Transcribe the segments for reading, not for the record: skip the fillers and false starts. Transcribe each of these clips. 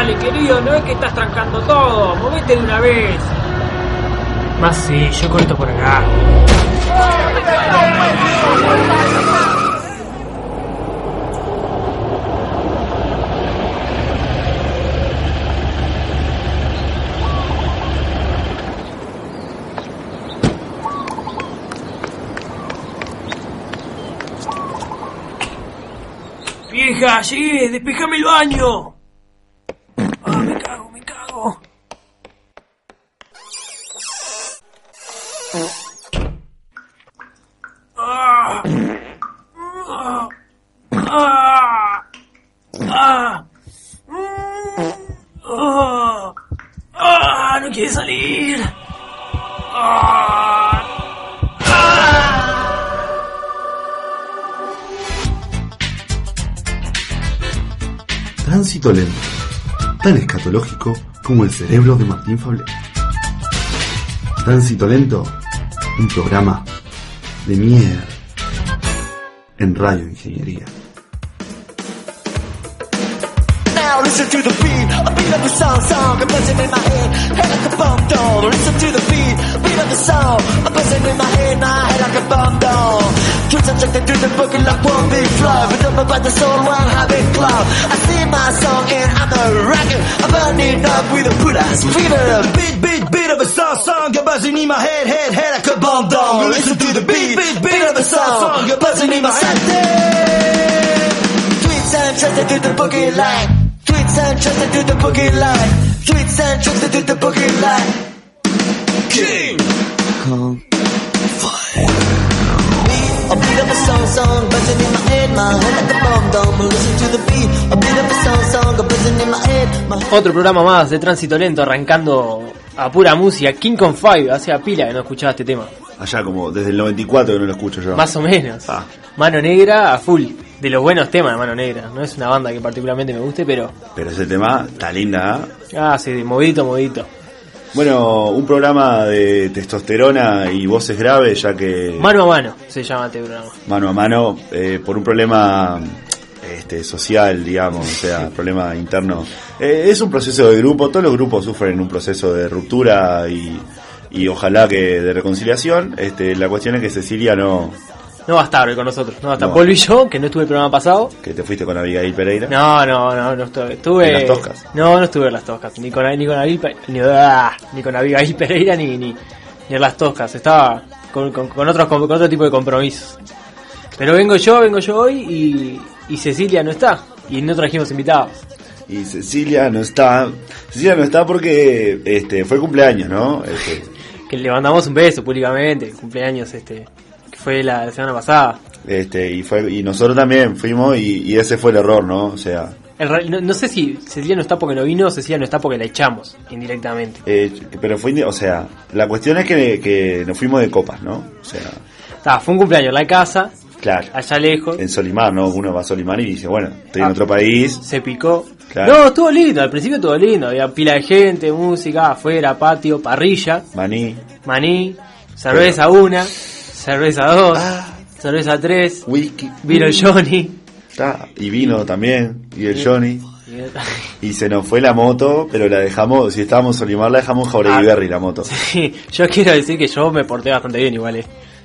Dale, querido, no es que estás trancando todo. Movete de una vez. Más sí, yo corto por acá. Vieja, llegué, despejame el baño. Ah, me cago. No quiere salir. Tránsito lento, tan escatológico como el cerebro de Martín Fablet. Tránsito lento, un programa de mierda en Radio Ingeniería. Now listen to the beat of the song, I'm buzzing in my head like a bomb down. Listen to the beat of the song, I'm buzzing in my head like a bomb down. Twins are checked into the book like one big flow, but don't about the soul one habit club. I sing my song and I'm a rocket, I'm burning up with a put ass fever. Beat of a song, you're buzzing in my head like a bomb down. Listen to the beat of the song, you're buzzing in my head. Tweets and tricks to the boogie line. Tweets and tricks to the boogie line. Tweets and tricks to the boogie line. King Kong Fire. A beat of a song, buzzing in my head like a bomb dome. Listen to the beat, a beat of a song, buzzing in my head. Otro programa más de Tránsito Lento, arrancando a pura música. King Kong Fire, hacía pila que no escuchaba este tema. Allá como desde el 94 que no lo escucho yo. Más o menos. Mano Negra a full. De los buenos temas de Mano Negra. No es una banda que particularmente me guste, pero... Pero ese tema está linda, ¿eh? Sí, movidito. Bueno, un programa de testosterona y voces graves, ya que... Mano a mano se llama este programa. Mano a mano, por un problema social, digamos, o sea, problema interno. Es un proceso de grupo, todos los grupos sufren un proceso de ruptura y ojalá que de reconciliación. La cuestión es que Cecilia no va a estar hoy con nosotros, no va a estar. Paul y yo, que no estuve el programa pasado. ¿Que te fuiste con Abigail Pereira? No estuve. ¿En las Toscas? No estuve en las Toscas, ni con Abigail Pereira ni en las Toscas. Estaba con otro tipo de compromisos. Pero vengo yo hoy y Cecilia no está, y no trajimos invitados. Y Cecilia no está porque fue cumpleaños, ¿no? Que le mandamos un beso públicamente, cumpleaños que fue la semana pasada. Y nosotros también fuimos y ese fue el error, ¿no? O sea, no sé si Cecilia no está porque no vino o Cecilia no está porque la echamos indirectamente. Pero la cuestión es que nos fuimos de copas, ¿no? O sea, fue un cumpleaños en la casa. Claro. Allá lejos. En Solimar, ¿no? Uno va a Solimar y dice, bueno, estoy en otro país. Se picó. Claro. No, estuvo lindo, al principio estuvo lindo. Había pila de gente, música, afuera, patio, parrilla. Maní, cerveza 1, cerveza 2, cerveza 3, whisky. Vino el Johnny. Y vino también, y el Johnny. Y se nos fue la moto, pero la dejamos, si estábamos en Solimar, la dejamos en Jauregui Berry, la moto. Sí, yo quiero decir que yo me porté bastante bien igual,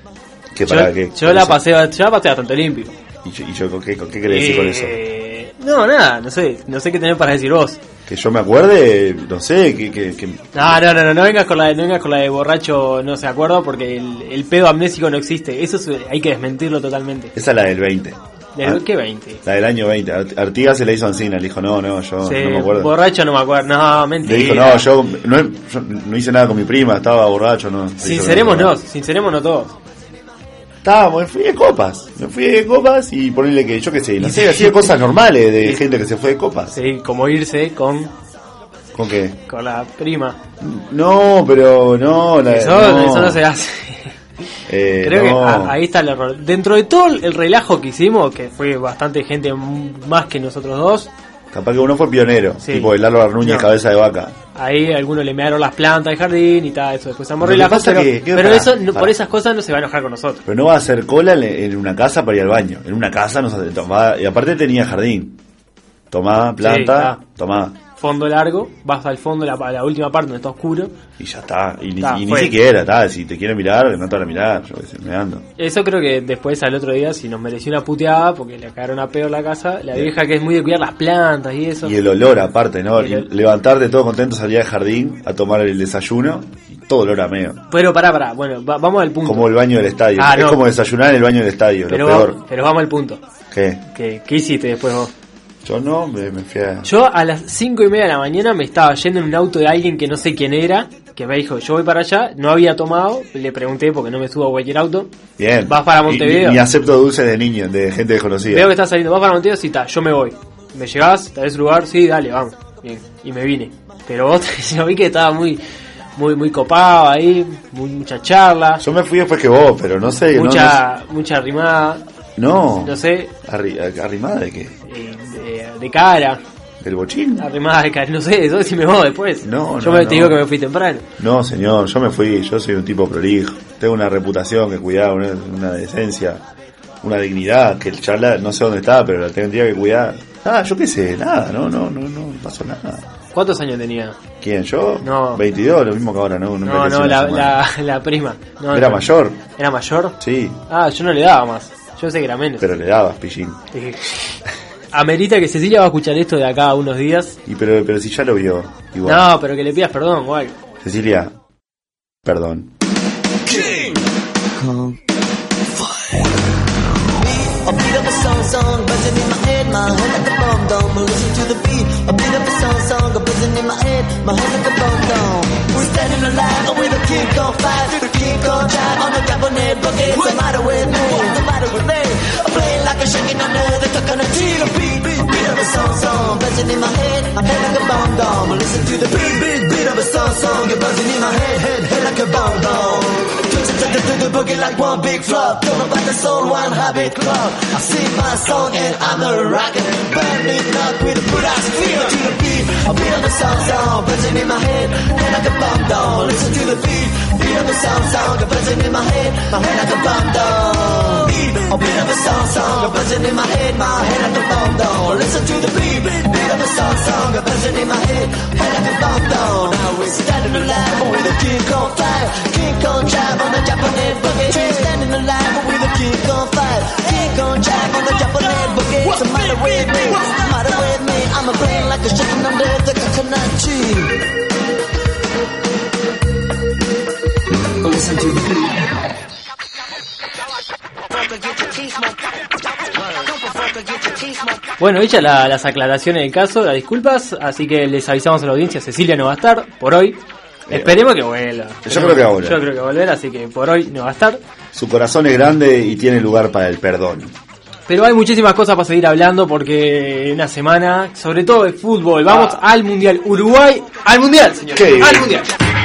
Yo la pasé bastante limpio. ¿Y yo qué querés decir con eso? No, nada, no sé qué tenés para decir vos. Que yo me acuerde, no sé, que... No vengas con la de borracho no se acuerda, porque el pedo amnésico no existe. Eso hay que desmentirlo totalmente. Esa es la del 20. ¿Qué 20? La del año 20. Artigas se la hizo a Ancina, le dijo, yo no me acuerdo. Borracho no me acuerdo, no, mentira. Le dijo, yo no hice nada con mi prima, estaba borracho, no. Sincerémonos todos. Me fui de copas y ponerle que, yo qué sé, no sé, hacía cosas normales de gente que se fue de copas. Sí, como irse con... ¿Con qué? Con la prima. No, pero no... Eso no se hace. Creo que ahí está el error. Dentro de todo el relajo que hicimos, que fue bastante gente más que nosotros dos... Capaz que uno fue pionero, tipo el Lalo Arnuñez, cabeza de vaca. Ahí algunos le mearon las plantas del jardín y tal, eso después estamos relajados, pero eso por esas cosas no se va a enojar con nosotros. Pero no va a hacer cola en una casa para ir al baño. En una casa y aparte tenía jardín. Tomá, planta, tomá. fondo largo, vas al fondo, la última parte donde está oscuro. Y ya está, y ni siquiera, si te quieren mirar, no te van a mirar, yo qué sé, me ando. Eso creo que después al otro día, si nos mereció una puteada, porque le cagaron a peor la casa, la vieja que es muy de cuidar las plantas y eso. Y el olor aparte, ¿no? Levantarte todo contento, salir al jardín a tomar el desayuno, y todo olor a meo. Pero pará, bueno, vamos al punto. Como el baño del estadio, es no. Como desayunar en el baño del estadio, pero lo peor. Pero vamos al punto. ¿Qué hiciste después vos? Yo no, me fui a... Yo a las 5:30 de la mañana me estaba yendo en un auto de alguien que no sé quién era, que me dijo, yo voy para allá, no había tomado, le pregunté porque no me subo a cualquier auto. Bien. ¿Vas para Montevideo? Ni acepto dulces de niños, de gente desconocida. Veo que estás saliendo, ¿vas para Montevideo? Sí, está, yo me voy. ¿Me llegás? ¿Te ves lugar? Sí, dale, vamos. Bien. Y me vine. Pero vos, yo vi que estaba muy copado ahí, mucha charla. Yo me fui después que vos, pero no sé. Mucha arrimada. No sé. ¿Arrimada de qué? De cara. ¿Del bochín? Arrimada de cara, no sé, eso decime vos después. Yo te digo que me fui temprano. No, señor, yo me fui, yo soy un tipo prolijo. Tengo una reputación que cuidar, una decencia, una dignidad, que el charla, no sé dónde está, pero la tendría que cuidar. Yo qué sé, nada, no pasó nada. ¿Cuántos años tenía? ¿Quién, yo? No. 22, lo mismo que ahora, ¿no? La prima. No, ¿Era mayor? ¿Era mayor? Sí. Yo no le daba más. Yo sé que era menos. Pero le dabas, pillín. Amerita que Cecilia va a escuchar esto de acá a unos días. Pero si ya lo vio, igual. No, pero que le pidas perdón, igual. Cecilia, perdón. A beat of a song, buzzing in my head like a bomb dome. Listen to the beat, a beat of a song, buzzing in my head like a bomb dome. We're standing alive with a kick on fire, to the kick on drive on the cabinet bucket. What's the matter with me? What's the matter with me? I'm playing like a shaking under the coconut tree. A beat of a song, buzzing in my head like a bomb dome. Listen to the beat of a song, you're buzzing in my head like a bomb dome. The boogie like one big flop. Don't know about the soul, one habit club. I sing my song and I'm a rocker. Burning up with a good-ass feel to the beat. A beat of a song, buzzing in my head like a bomb down. Listen to the beat of a song, buzzing in my head like a bomb down. A beat of a song, buzzing in my head like a bomb down. Listen to the beat of a song, buzzing in my head like a bomb down. Now we're standing alive with a kick on fire, kick on drive on the Japanese boogie. We're standing alive with a kick on fire, kick on drive on the Japanese boogie. What's the matter with me? What's the matter with me? I'm a brain like a chicken under the coconut tree. Listen to the beat. Bueno, hechas las aclaraciones del caso, las disculpas, así que les avisamos a la audiencia, Cecilia no va a estar por hoy. Esperemos que vuelva. Yo creo que va a volver. Yo creo que va a volver, así que por hoy no va a estar. Su corazón es grande y tiene lugar para el perdón. Pero hay muchísimas cosas para seguir hablando porque una semana, sobre todo de fútbol, vamos al Mundial. Uruguay, al Mundial, señor. Al Mundial.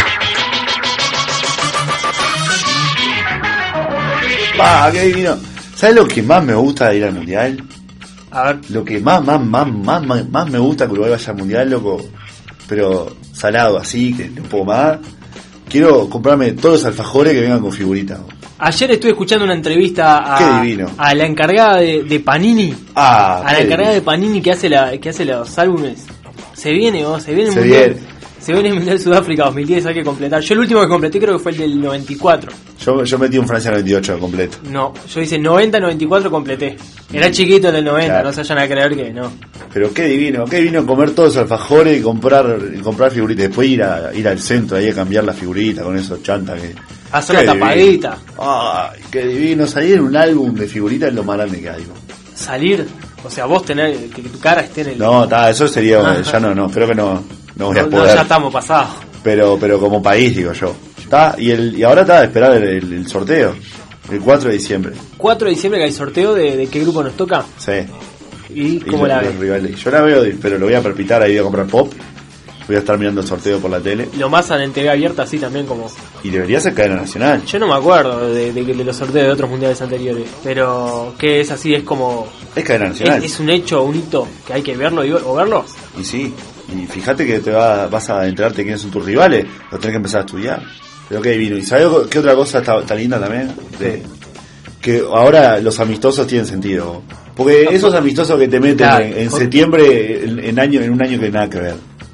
Qué divino. ¿Sabes lo que más me gusta de ir al Mundial? A ver. Lo que más me gusta que Uruguay vaya al Mundial, loco. Pero salado así, que no puedo más. Quiero comprarme todos los alfajores que vengan con figuritas. Ayer estuve escuchando una entrevista a la encargada de Panini. A la encargada de Panini que hace los álbumes. Se viene el Mundial. Se viene el Mundial de Sudáfrica 2010, hay que completar. Yo el último que completé creo que fue el del 94. Yo metí un Francia 98 completo. No, yo hice 90-94 completé. Era chiquito el del 90, claro. No se vayan a creer que no. Pero qué divino comer todos los alfajores y comprar figuritas. Después ir al centro ahí a cambiar la figurita con esos chantas que... Hacer la tapadita. Ay, qué divino. Salir en un álbum de figuritas es lo más grande que hay. Salir, o sea, vos tener que tu cara esté en el... No, eso sería... Ya no, creo que no voy a poder. Ya estamos pasados. Pero como país, digo yo. Y ahora está a esperar el sorteo. El 4 de diciembre. 4 de diciembre que hay sorteo de qué grupo nos toca. Sí. ¿Y cómo la ves? Yo la veo, pero lo voy a perpitar ahí, voy a comprar pop. Voy a estar mirando el sorteo por la tele. Lo más en TV abierta, así también como... Y debería ser cadena nacional. Yo no me acuerdo de los sorteos de otros mundiales anteriores. Pero que es así, es como... Es cadena nacional. Es un hecho, un hito que hay que verlo o verlo. Y sí. Y fíjate que vas a enterarte quiénes son tus rivales. Lo tenés que empezar a estudiar. Pero qué divino. ¿Y sabés qué otra cosa está linda también? Que ahora los amistosos tienen sentido. Porque esos amistosos que te meten en septiembre, en un año que nada que ver.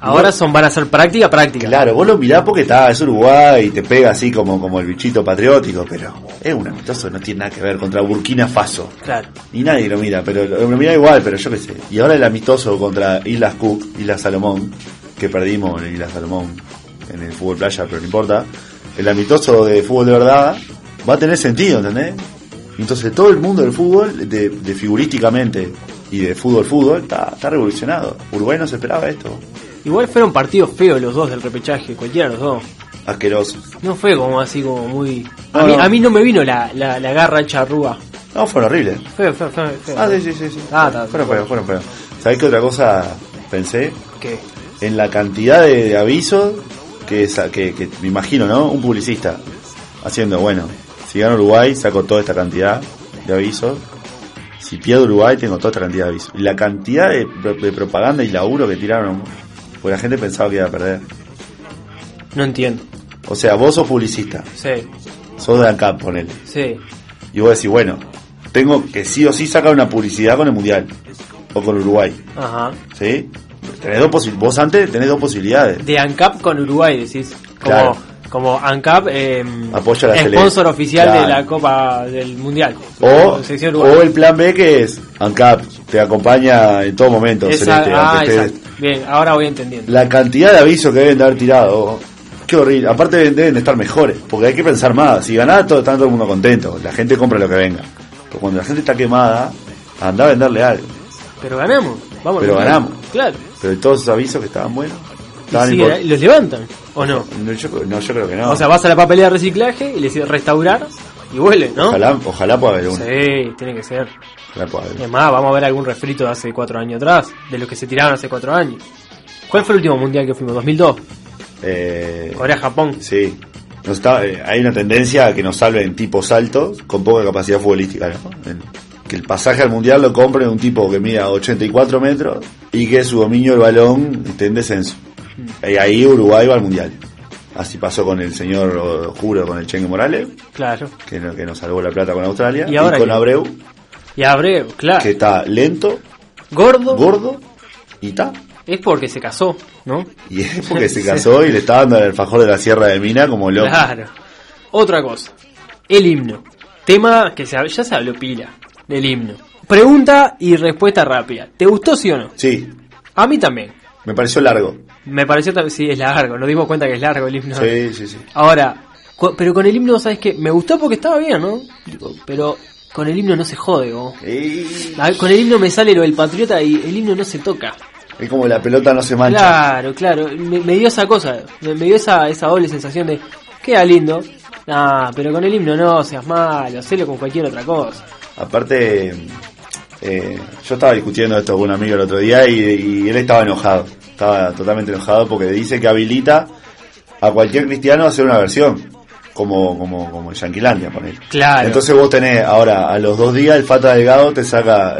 Ahora van a ser práctica. Claro, vos lo mirás porque es Uruguay y te pega así como el bichito patriótico, pero es un amistoso, no tiene nada que ver contra Burkina Faso. Claro. Ni nadie lo mira, pero lo mira igual, pero yo qué sé. Y ahora el amistoso contra Islas Cook, Islas Salomón, que perdimos en Islas Salomón en el fútbol playa, pero no importa. El amistoso de fútbol de verdad va a tener sentido, ¿entendés? Entonces todo el mundo del fútbol, de figurísticamente y de fútbol, está revolucionado. Uruguay no se esperaba esto. Igual fueron partidos feos los dos del repechaje, cualquiera de los dos. Asquerosos. No fue como así como muy... A mí no me vino la garra charrúa. No, fueron horribles. Feo. Sí. Fueron feos. ¿Sabés qué otra cosa pensé? ¿Qué? En la cantidad de avisos que me imagino, ¿no? Un publicista haciendo, bueno, si gana Uruguay saco toda esta cantidad de avisos, si pierdo Uruguay tengo toda esta cantidad de avisos, y la cantidad de propaganda y laburo que tiraron, porque la gente pensaba que iba a perder. No entiendo. O sea, vos sos publicista, sí, sos de ANCAP, ponele, sí, y vos decís, bueno, tengo que sí o sí sacar una publicidad con el Mundial o con Uruguay. Ajá. ¿Sí? Vos antes tenés dos posibilidades. De ANCAP con Uruguay, decís. Como ANCAP, apoya la sponsor oficial de la Copa del Mundial. O el plan B, que es ANCAP te acompaña en todo momento. Celeste, bien, ahora voy entendiendo. La cantidad de avisos que deben de haber tirado, qué horrible. Aparte deben de estar mejores, porque hay que pensar más. Si ganás, está todo el mundo contento. La gente compra lo que venga. Pero cuando la gente está quemada, anda a venderle algo. Pero ganamos. Ganamos. Claro. Pero todos esos avisos que estaban buenos, ¿los levantan o no? Yo creo que no. O sea, vas a la papelera de reciclaje y le dices restaurar y vuelve, ¿no? Ojalá pueda haber uno. Sí, tiene que ser. Ojalá pueda haber. Es más, vamos a ver algún refrito de hace 4 años atrás, de los que se tiraron hace 4 años. ¿Cuál fue el último mundial que fuimos? ¿2002? Corea-Japón. Sí. Hay una tendencia a que nos salven tipos altos con poca capacidad futbolística, ¿no? Que el pasaje al mundial lo compre un tipo que mida 84 metros y que su dominio del balón esté en descenso. Y ahí Uruguay va al mundial. Así pasó con el señor Juro, con el Chengue Morales, claro, que nos salvó la plata con Australia, y con Abreu. Y Abreu, claro, que está lento, gordo y está. Es porque se casó, ¿no? Y es porque se casó y le está dando el alfajor de la Sierra de Mina como loco. Claro. Otra cosa, el himno. Tema que ya se habló pila del himno. Pregunta y respuesta rápida. ¿Te gustó, sí o no? Sí. A mí también. Me pareció largo. Me pareció también, sí, es largo. Nos dimos cuenta que es largo el himno. Sí. Ahora, pero con el himno, ¿sabes qué? Me gustó porque estaba bien, ¿no? Pero con el himno no se jode, ¿no? Con el himno me sale lo del patriota y el himno no se toca. Es como la pelota no se mancha. Claro. Me dio esa cosa. Me dio esa doble sensación de... Queda lindo. Pero con el himno no, seas malo. Hacelo con cualquier otra cosa. Aparte, yo estaba discutiendo esto con un amigo el otro día y él estaba enojado. Estaba totalmente enojado porque dice que habilita a cualquier cristiano a hacer una versión. Como el Yanquilandia, ponele. Claro. Entonces vos tenés ahora, a los 2 días, el Fata Delgado te saca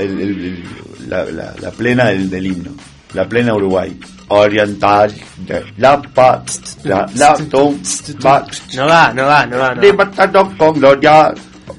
la plena del himno. La plena Uruguay. Oriental, la paz, la No da. Con gloria.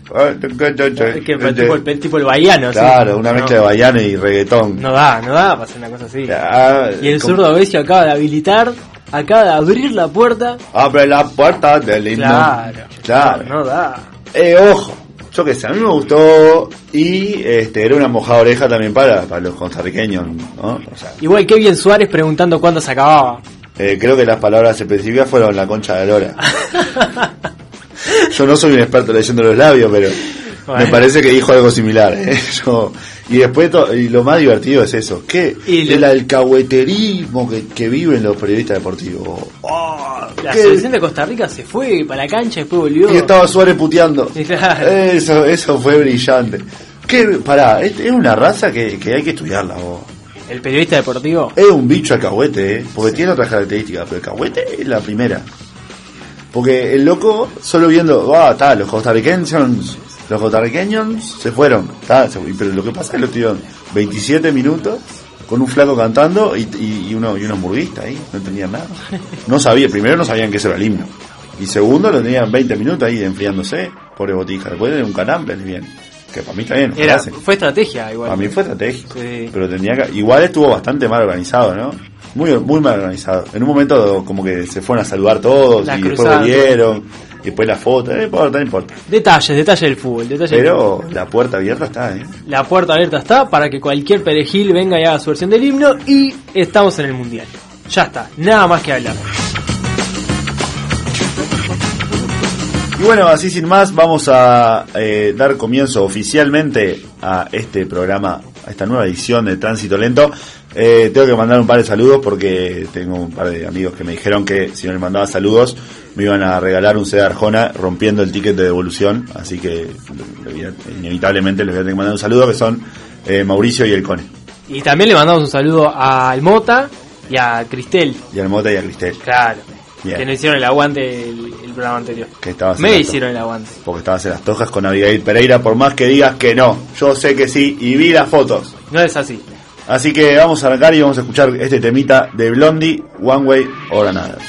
Tipo el baiano. Claro, ¿sí? Una mezcla de baiano y reggaetón. No da para hacer una cosa así. Y el zurdo Besio acaba de habilitar, acaba de abrir la puerta. Abre la puerta del himno. Claro. No da. Ojo, yo qué sé, a mí me gustó y era una mojada oreja también para los costarriqueños, ¿no? O sea, igual que bien Suárez preguntando cuándo se acababa. Creo que las palabras específicas fueron la concha de Lora. Yo no soy un experto leyendo los labios, pero me parece que dijo algo similar. Y después y lo más divertido es eso, que el alcahueterismo que viven los periodistas deportivos. La selección de Costa Rica se fue para la cancha y después volvió. Y estaba Suárez puteando. Claro. Eso fue brillante. Es una raza que hay que estudiarla, vos. El periodista deportivo es un bicho alcahuete, porque tiene otras características, pero el alcahuete es la primera. Porque el loco, solo viendo, los costarriqueños se fueron, pero lo que pasa es que lo tuvieron 27 minutos con un flaco cantando y unos murguistas ahí, no entendían nada. Primero no sabían que eso era el himno. Y segundo, lo tenían 20 minutos ahí enfriándose, pobre botija. Después de un calambre, bien. Que para mí está bien. Fue estrategia igual. Para mí fue estrategia. Sí. Pero igual estuvo bastante mal organizado, ¿no? muy mal organizado. En un momento como que se fueron a saludar todos y después volvieron, y después la foto, no importa. Detalles del fútbol. Pero la puerta abierta está, La puerta abierta está para que cualquier perejil venga y haga su versión del himno, y estamos en el Mundial. Ya está, nada más que hablar. Y bueno, así sin más, vamos a dar comienzo oficialmente a este programa, a esta nueva edición de Tránsito Lento. Tengo que mandar un par de saludos porque tengo un par de amigos que me dijeron que si no les mandaba saludos me iban a regalar un CD Arjona rompiendo el ticket de devolución, así que inevitablemente les voy a tener que mandar un saludo, que son Mauricio y el Cone. Y también le mandamos un saludo al Mota y a Cristel. Y al Mota y a Cristel. Claro. Bien. Que no hicieron el aguante el programa anterior. Que hicieron el aguante. Porque estabas en las tojas con Abigail Pereira, por más que digas que no. Yo sé que sí y vi las fotos. No es así. Así que vamos a arrancar y vamos a escuchar este temita de Blondie, One Way or Another.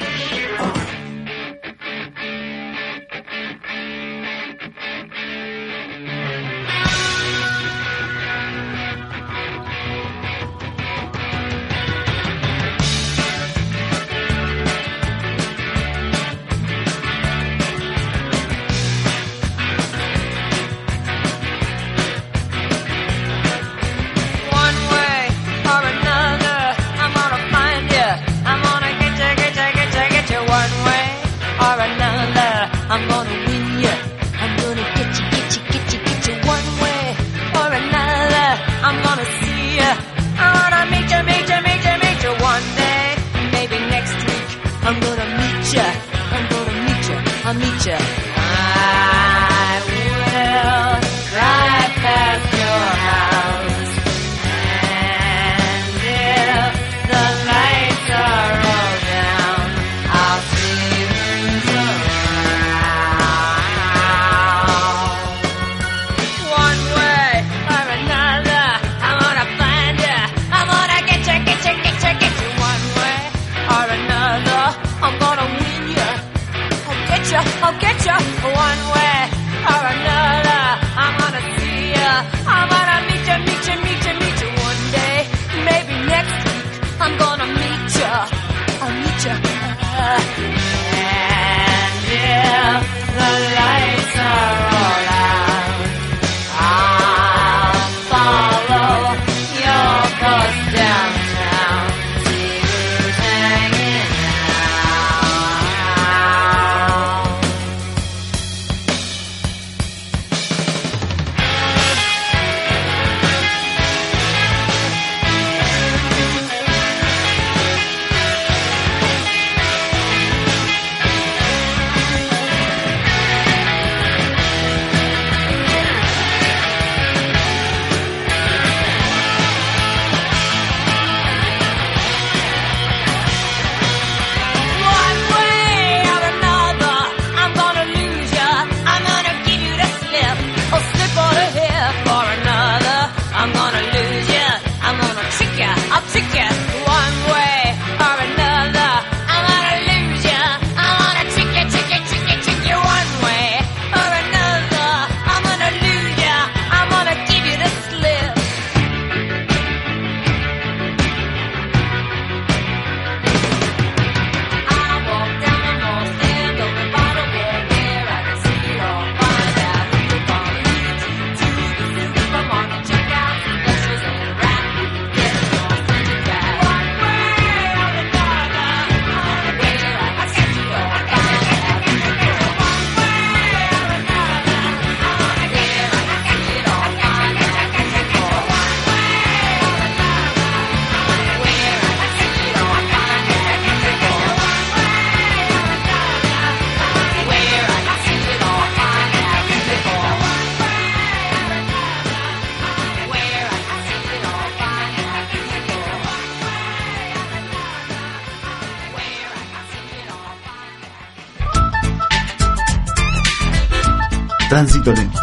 Tránsito Lento.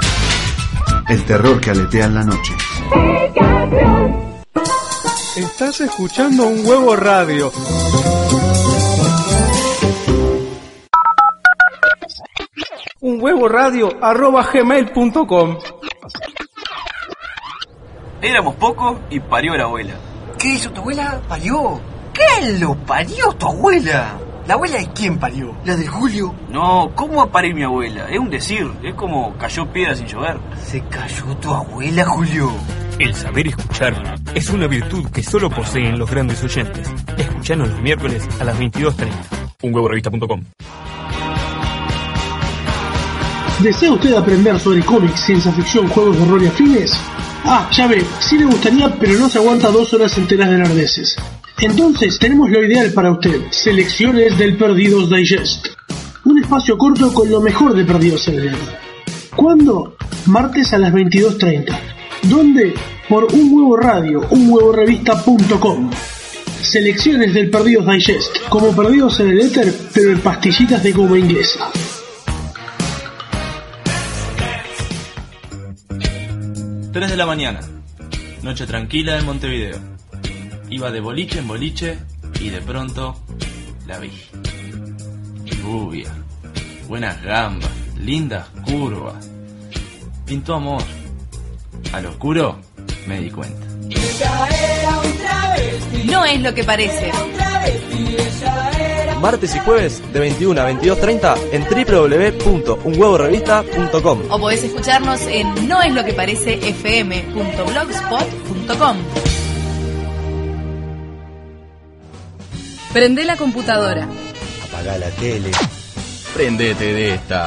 El terror que aletea en la noche. Estás escuchando Un Huevo Radio. unhuevoradio@gmail.com. Éramos pocos y parió la abuela. ¿Qué hizo tu abuela? ¿Parió? ¿Qué lo parió tu abuela? ¿La abuela de quién parió? ¿La de Julio? No, ¿cómo va a parir mi abuela? Es un decir, es como cayó piedra sin llover. ¿Se cayó tu abuela, Julio? El saber escuchar es una virtud que solo poseen los grandes oyentes. Escuchanos los miércoles a las 22:30. unhuevorevista.com. ¿Desea usted aprender sobre cómics, ciencia ficción, juegos de rol y afines? Ya ve, sí le gustaría, pero no se aguanta 2 horas enteras de nerdeces. Entonces tenemos lo ideal para usted, Selecciones del Perdidos Digest. Un espacio corto con lo mejor de Perdidos en el Nerd. ¿Cuándo? Martes a las 22:30. ¿Dónde? Por Un Huevo Radio, unhuevorevista.com. Selecciones del Perdidos Digest, como Perdidos en el Éter, pero en pastillitas de goma inglesa. 3 de la mañana, noche tranquila en Montevideo. Iba de boliche en boliche y de pronto la vi. Rubia, buenas gambas, lindas curvas. Pintó amor. Al oscuro me di cuenta. No es lo que parece. Martes y jueves de 21 a 22:30 en www.unhuevorevista.com. O podés escucharnos en noesloqueparecefm.blogspot.com. Prende la computadora. Apagá la tele. Prendete de esta.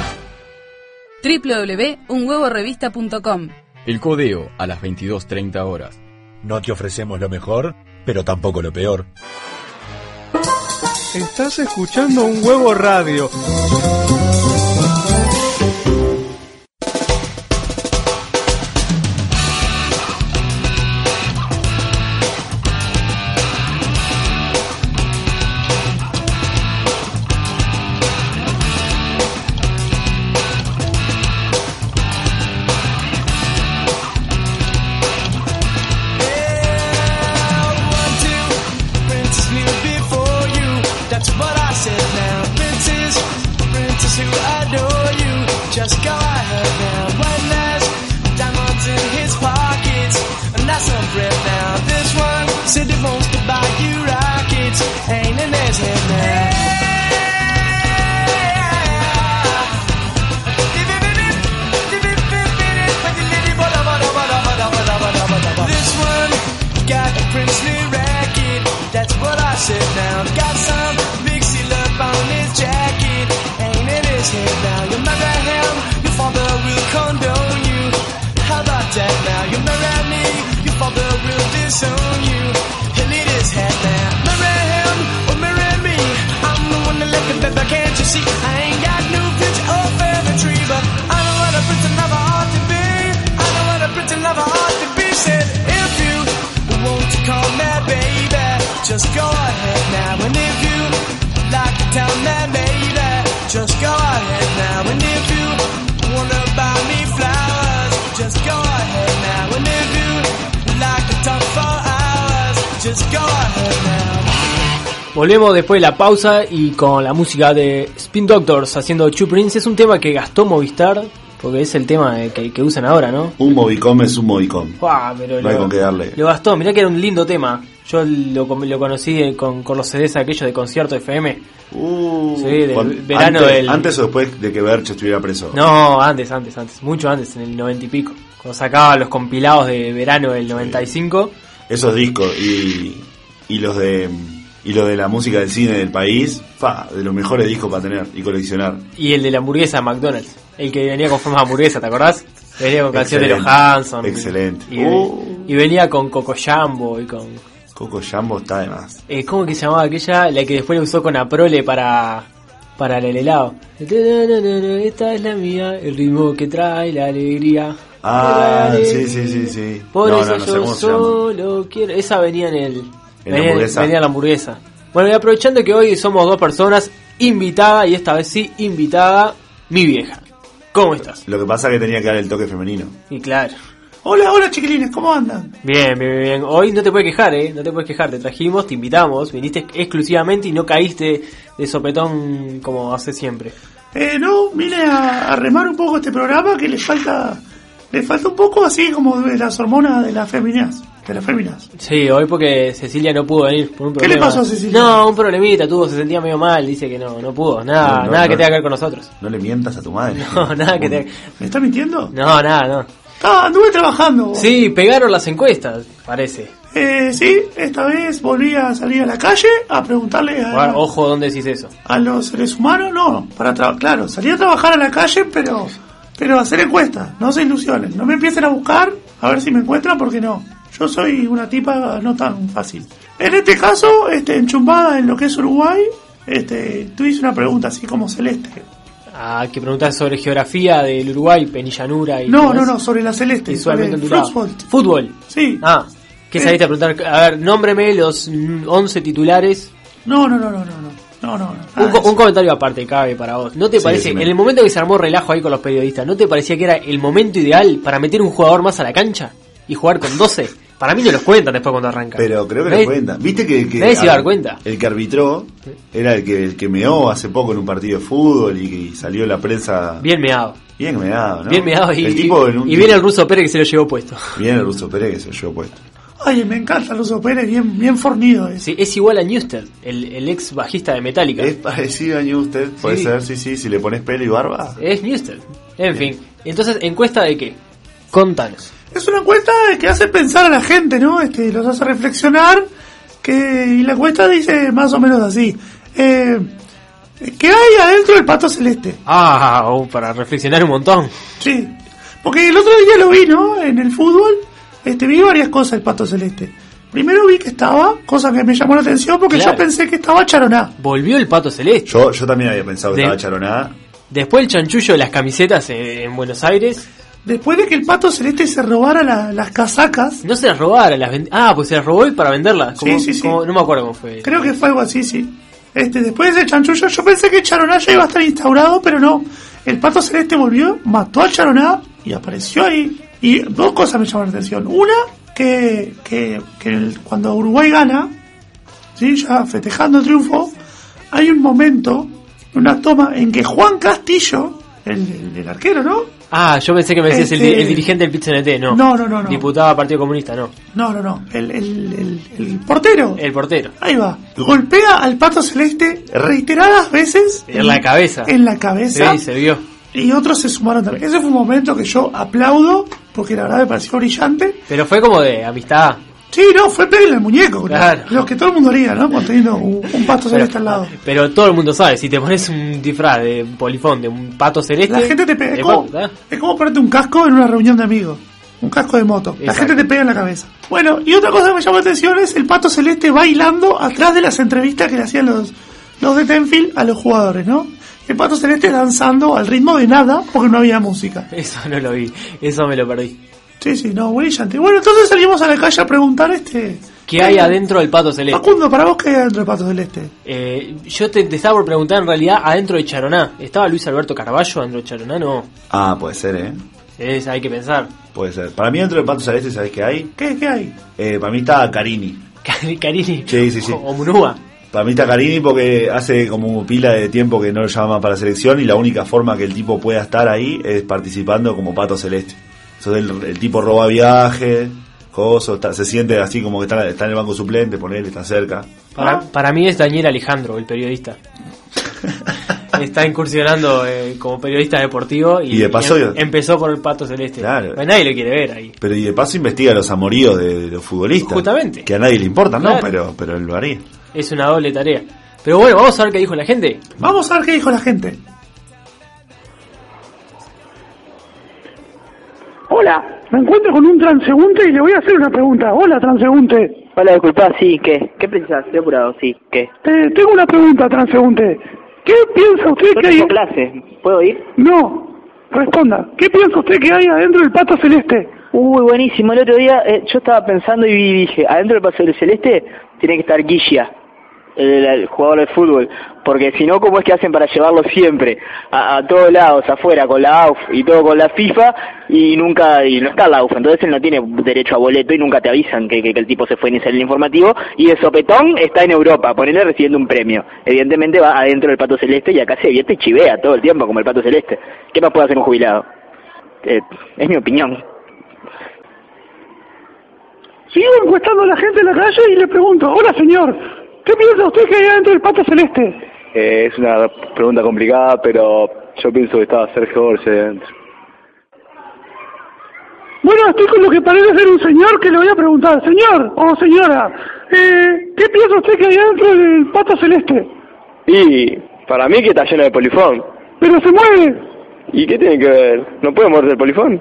www.unhuevorevista.com. El codeo a las 22:30 horas. No te ofrecemos lo mejor, pero tampoco lo peor. Estás escuchando Un Huevo Radio. Volvemos después de la pausa y con la música de Spin Doctors haciendo Two Prince. Es un tema que gastó Movistar, porque es el tema que usan ahora, ¿no? Un Movicom es un Movicom. Pero no hay con qué darle. Lo gastó, mirá que era un lindo tema. Yo lo conocí con los CDs aquellos de Concierto FM. Sí, verano ¿Antes o después de que Berch estuviera preso? No, antes, mucho antes, en el 90 y pico. Cuando sacaba los compilados de verano del 95. Esos discos y los de la música del cine del país, de los mejores discos para tener y coleccionar. Y el de la hamburguesa de McDonald's, el que venía con forma de hamburguesa, ¿te acordás? Venía con canciones de los Hanson. Excelente. Y venía con Coco Jambo y con... Coco Jambo está de más. ¿Cómo que se llamaba aquella? La que después le usó con Aprole para el helado. Esta es la mía, el ritmo que trae la alegría. Sí. Por eso yo solo quiero... Esa venía venía la hamburguesa. Bueno, y aprovechando que hoy somos 2 personas, invitada, y esta vez sí, invitada, mi vieja. ¿Cómo estás? Lo que pasa es que tenía que dar el toque femenino. Y claro. Hola chiquilines, ¿cómo andan? Bien. Hoy no te puedes quejar, no te puedes quejar. Te trajimos, te invitamos, viniste exclusivamente y no caíste de sopetón como hace siempre. No, vine a remar un poco este programa que le falta Le falta un poco así como de las hormonas de las féminas. Sí, hoy porque Cecilia no pudo venir por un problema. ¿Qué le pasó a Cecilia? No, un problemita, se sentía medio mal, dice que no pudo, nada que tenga que ver con nosotros. No le mientas a tu madre. No, nada que tenga. ¿Me estás mintiendo? No, nada. Anduve trabajando. Sí, pegaron las encuestas, parece. Sí, esta vez volví a salir a la calle a preguntarle ojo, ¿dónde decís eso? A los seres humanos, no, claro, salí a trabajar a la calle, pero hacer encuestas, no se ilusionen, no me empiecen a buscar a ver si me encuentran, porque no. Yo soy una tipa no tan fácil. En este caso, enchumbada en lo que es Uruguay, tú hice una pregunta así como celeste. Ah, que preguntas sobre geografía del Uruguay, penillanura y... No, sobre la celeste, sobre fútbol. Sí. Ah, ¿qué saliste a preguntar? A ver, nómbreme los 11 titulares. No. Un comentario aparte cabe para vos. ¿No te parece, en el momento que se armó relajo ahí con los periodistas, ¿no te parecía que era el momento ideal para meter un jugador más a la cancha y jugar con 12? Para mí no los cuentan después cuando arranca. Pero creo que los cuentan. ¿Viste que nadie se iba a dar cuenta? El que arbitró era el que meó hace poco en un partido de fútbol y salió la prensa... Bien meado, ¿no? Bien meado y viene el Ruso Pérez que se lo llevó puesto. Viene el Ruso Pérez que se lo llevó puesto. Ay, me encanta el Ruso Pérez, bien fornido. Sí, es igual a Newsted, el ex bajista de Metallica. Es parecido a Newsted, puede ser, sí, si le pones pelo y barba. Es Newsted. En fin, entonces, ¿encuesta de qué? Contanos. Es una encuesta que hace pensar a la gente, ¿no? Los hace reflexionar, y la encuesta dice más o menos así. ¿Qué hay adentro del pato celeste? Para reflexionar un montón. Sí, porque el otro día lo vi, ¿no? En el fútbol, vi varias cosas del pato celeste. Primero vi que estaba, cosa que me llamó la atención porque yo pensé que estaba Charoná. Volvió el pato celeste. Yo también había pensado que estaba Charoná. Después el chanchullo de las camisetas en Buenos Aires. Después de que el pato celeste se robara las casacas. No se las robara, pues se las robó para venderlas. Sí. No me acuerdo cómo fue. Creo que fue algo así, sí. Después de ese chanchullo, yo pensé que Charoná ya iba a estar instaurado, pero no. El pato celeste volvió, mató a Charoná y apareció ahí. Y dos cosas me llamaron la atención. Una, que cuando Uruguay gana, ¿sí? Ya festejando el triunfo, hay un momento, una toma en que Juan Castillo, el arquero, ¿no? Yo pensé que me decías el dirigente del PIT-CNT, no. No. Diputado al Partido Comunista, no. No. El portero. El portero. Ahí va. Golpea al pato celeste reiteradas veces. En la cabeza. Sí, se vio. Y otros se sumaron también. Ese fue un momento que yo aplaudo, porque la verdad me pareció brillante. Pero fue como de amistad. Sí, fue pegarle al muñeco. Claro. Lo que todo el mundo haría, ¿no? Cuando teniendo un pato celeste al lado. Pero todo el mundo sabe, si te pones un disfraz de polifón, de un pato celeste... La gente te pega. Es como ponerte un casco en una reunión de amigos. Un casco de moto. Exacto. La gente te pega en la cabeza. Bueno, y otra cosa que me llamó la atención es el pato celeste bailando atrás de las entrevistas que le hacían los de Tenfield a los jugadores, ¿no? El pato celeste danzando al ritmo de nada porque no había música. Eso no lo vi, eso me lo perdí. Sí, brillante. Bueno, entonces salimos a la calle a preguntar ¿qué hay adentro del pato celeste? Facundo, ¿para vos qué hay adentro del pato celeste? Yo te estaba por preguntar en realidad adentro de Charoná. ¿Estaba Luis Alberto Carballo adentro de Charoná? No. Puede ser, Hay que pensar. Puede ser. Para mí dentro del pato celeste, ¿sabés qué hay? ¿Qué hay? Para mí está Carini. Carini. Sí. O Munúa. Para mí está Carini porque hace como pila de tiempo que no lo llaman para la selección y la única forma que el tipo pueda estar ahí es participando como pato celeste. Entonces el tipo roba viaje, se siente así como que está en el banco suplente, ponele, está cerca. Para mí es Daniel Alejandro, el periodista. Está incursionando como periodista deportivo y de paso, empezó por el pato celeste. Claro. Pues nadie lo quiere ver ahí. Pero y de paso investiga los amoríos de los futbolistas. Justamente. Que a nadie le importa, claro. ¿no? Pero él lo haría. Es una doble tarea. Pero bueno, vamos a ver qué dijo la gente. Vamos a ver qué dijo la gente. Hola, me encuentro con un transeúnte y le voy a hacer una pregunta. Hola, transeúnte. Hola, disculpa, sí, ¿qué pensás? Estoy apurado, sí, ¿qué? Tengo una pregunta, transeúnte. ¿Qué piensa usted que hay? Tengo clase, ¿puedo ir? No, responda. ¿Qué piensa usted que hay adentro del pato celeste? Buenísimo. El otro día yo estaba pensando y dije, adentro del pato celeste tiene que estar Guilla, el jugador de fútbol, porque si no, ¿cómo es que hacen para llevarlo siempre a todos lados, afuera, con la AUF y todo con la FIFA, y no está la AUF? Entonces él no tiene derecho a boleto y nunca te avisan que el tipo se fue ni sale el informativo, y de sopetón está en Europa, ponele recibiendo un premio. Evidentemente va adentro del pato celeste y acá se vierte y chivea todo el tiempo como el pato celeste. ¿Qué más puede hacer un jubilado? es mi opinión. Sigo encuestando a la gente en la calle y le pregunto, hola señor, ¿qué piensa usted que hay adentro del pato celeste? Es una pregunta complicada, pero yo pienso que estaba Sergio Borges adentro. Bueno, estoy con lo que parece ser un señor que le voy a preguntar. Señor o señora, ¿qué piensa usted que hay adentro del pato celeste? Y para mí que está lleno de polifón. ¡Pero se mueve! ¿Y qué tiene que ver? ¿No puede moverse el polifón?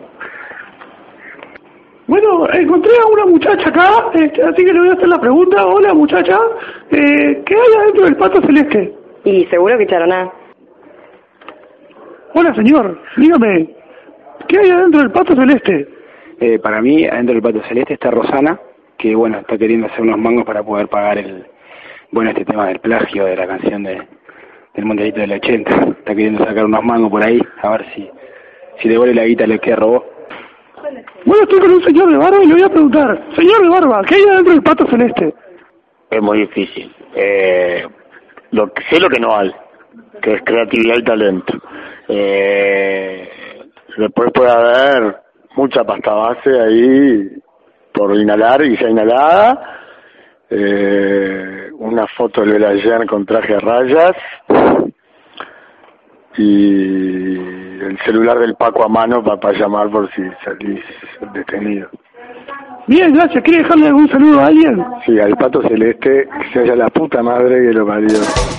Bueno, encontré a una muchacha acá, así que le voy a hacer la pregunta. Hola muchacha, ¿qué hay adentro del pato celeste? Y seguro que Charoná. Hola señor, dígame, ¿qué hay adentro del pato celeste? Para mí, adentro del pato celeste está Rosana, que bueno, está queriendo hacer unos mangos para poder pagar este tema del plagio de la canción del Mundialito del 80. Está queriendo sacar unos mangos por ahí, a ver si devuelve la guita que robó. Bueno, estoy con un señor de barba y le voy a preguntar, señor de barba, ¿qué hay adentro del pato celeste? Es muy difícil. Sé lo que no hay, que es creatividad y talento. Después puede haber mucha pasta base ahí por inhalar y ya inhalada. Una foto del Belayer con traje a rayas y el celular del Paco a mano para llamar por si salís detenido. Bien, gracias. ¿Quiere dejarle algún saludo a alguien? Sí, al pato celeste, que se haya la puta madre que lo parió.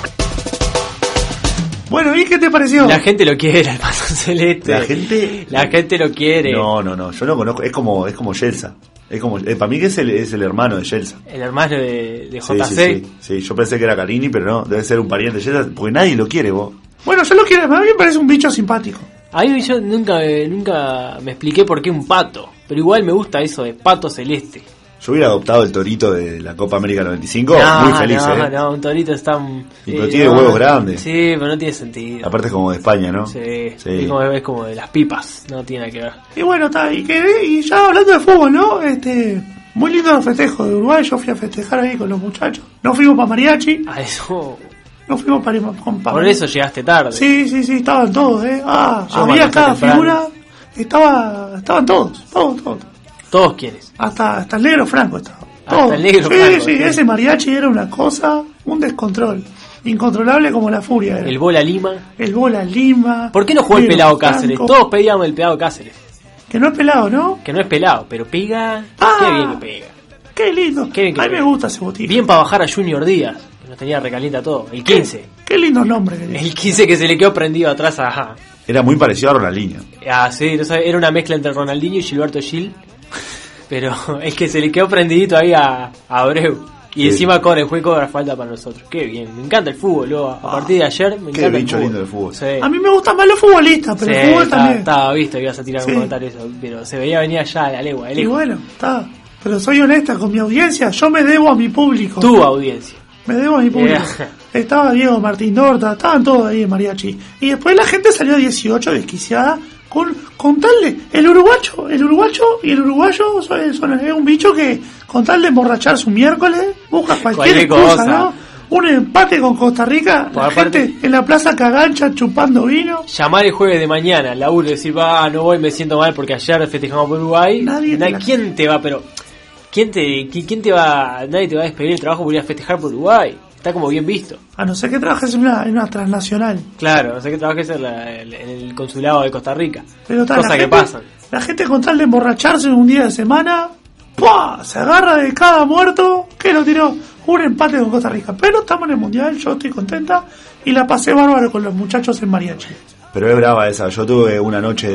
Bueno, ¿y qué te pareció? La gente lo quiere, el pato celeste. La gente lo quiere. No, yo lo conozco, es como Yelsa. Es como, para mí que es el hermano de Yelsa. El hermano de JC. Sí, yo pensé que era Carini, pero no, debe ser un pariente de Yelsa, porque nadie lo quiere, vos. Bueno, yo lo quiero, a mí me parece un bicho simpático. A mí yo nunca me expliqué por qué un pato, pero igual me gusta eso de pato celeste. Yo hubiera adoptado el torito de la Copa América 95, muy feliz, No, un torito está... pero tiene huevos grandes. Sí, pero no tiene sentido. Aparte es como de España, ¿no? Sí. Es como de las pipas, no tiene nada que ver. Y bueno, y ya hablando de fútbol, ¿no? Muy lindo el festejo de Uruguay, yo fui a festejar ahí con los muchachos. No fuimos para mariachi. A eso... No fuimos para Por eso llegaste tarde. Sí, estaban todos, había cada figura, estaban todos. ¿Todos quiénes? Hasta el negro Franco estaba. Hasta el negro Franco. Sí, ese mariachi era una cosa, un descontrol. Incontrolable como la furia era. El Bola Lima. ¿Por qué no jugó el pelado Cáceres? Todos pedíamos el pelado Cáceres. Que no es pelado, ¿no? Que no es pelado, pero pega. Qué bien que pega. Qué lindo. A mí me gusta ese botín. Bien para bajar a Junior Díaz, que nos tenía recalienta todo. El 15. Qué lindo nombre. El 15 que se le quedó prendido atrás a... Era muy parecido a Ronaldinho. Sí, era una mezcla entre Ronaldinho y Gilberto Gil. Pero es que se le quedó prendidito ahí a Abreu. Y encima corre, cobra falta para nosotros. Qué bien, me encanta el fútbol, luego, a partir de ayer me encanta el fútbol. Qué bicho lindo el fútbol. Sí. A mí me gustan más los futbolistas, pero el fútbol también. Estaba visto que ibas a tirar un comentario eso, pero se veía venir allá a la legua. Y bueno, está. Pero soy honesta con mi audiencia, yo me debo a mi público. Tu audiencia. Me debo a mi público. Estaba Diego Martín Dorta, estaban todos ahí en mariachi. Y después la gente salió 18 desquiciada con tal de... El uruguayo es un bicho que con tal de emborracharse un miércoles busca cualquier excusa, ¿no? Un empate con Costa Rica, la gente en la Plaza Cagancha chupando vino. Llamar el jueves de mañana al laburo y decir, no voy, me siento mal porque ayer festejamos por Uruguay. ¿Quién te va? Pero ¿quién te va? Nadie te va a despedir el trabajo por ir a festejar por Uruguay. Está como bien visto. A no ser que trabajes en una transnacional. Claro, a no ser que trabajes en el consulado de Costa Rica. Pero cosas que pasan. La gente con tal de emborracharse un día de semana, ¡pua! Se agarra de cada muerto que lo tiró. Un empate con Costa Rica. Pero estamos en el Mundial, yo estoy contenta y la pasé bárbaro con los muchachos en mariachi. Pero es brava esa. Yo tuve una noche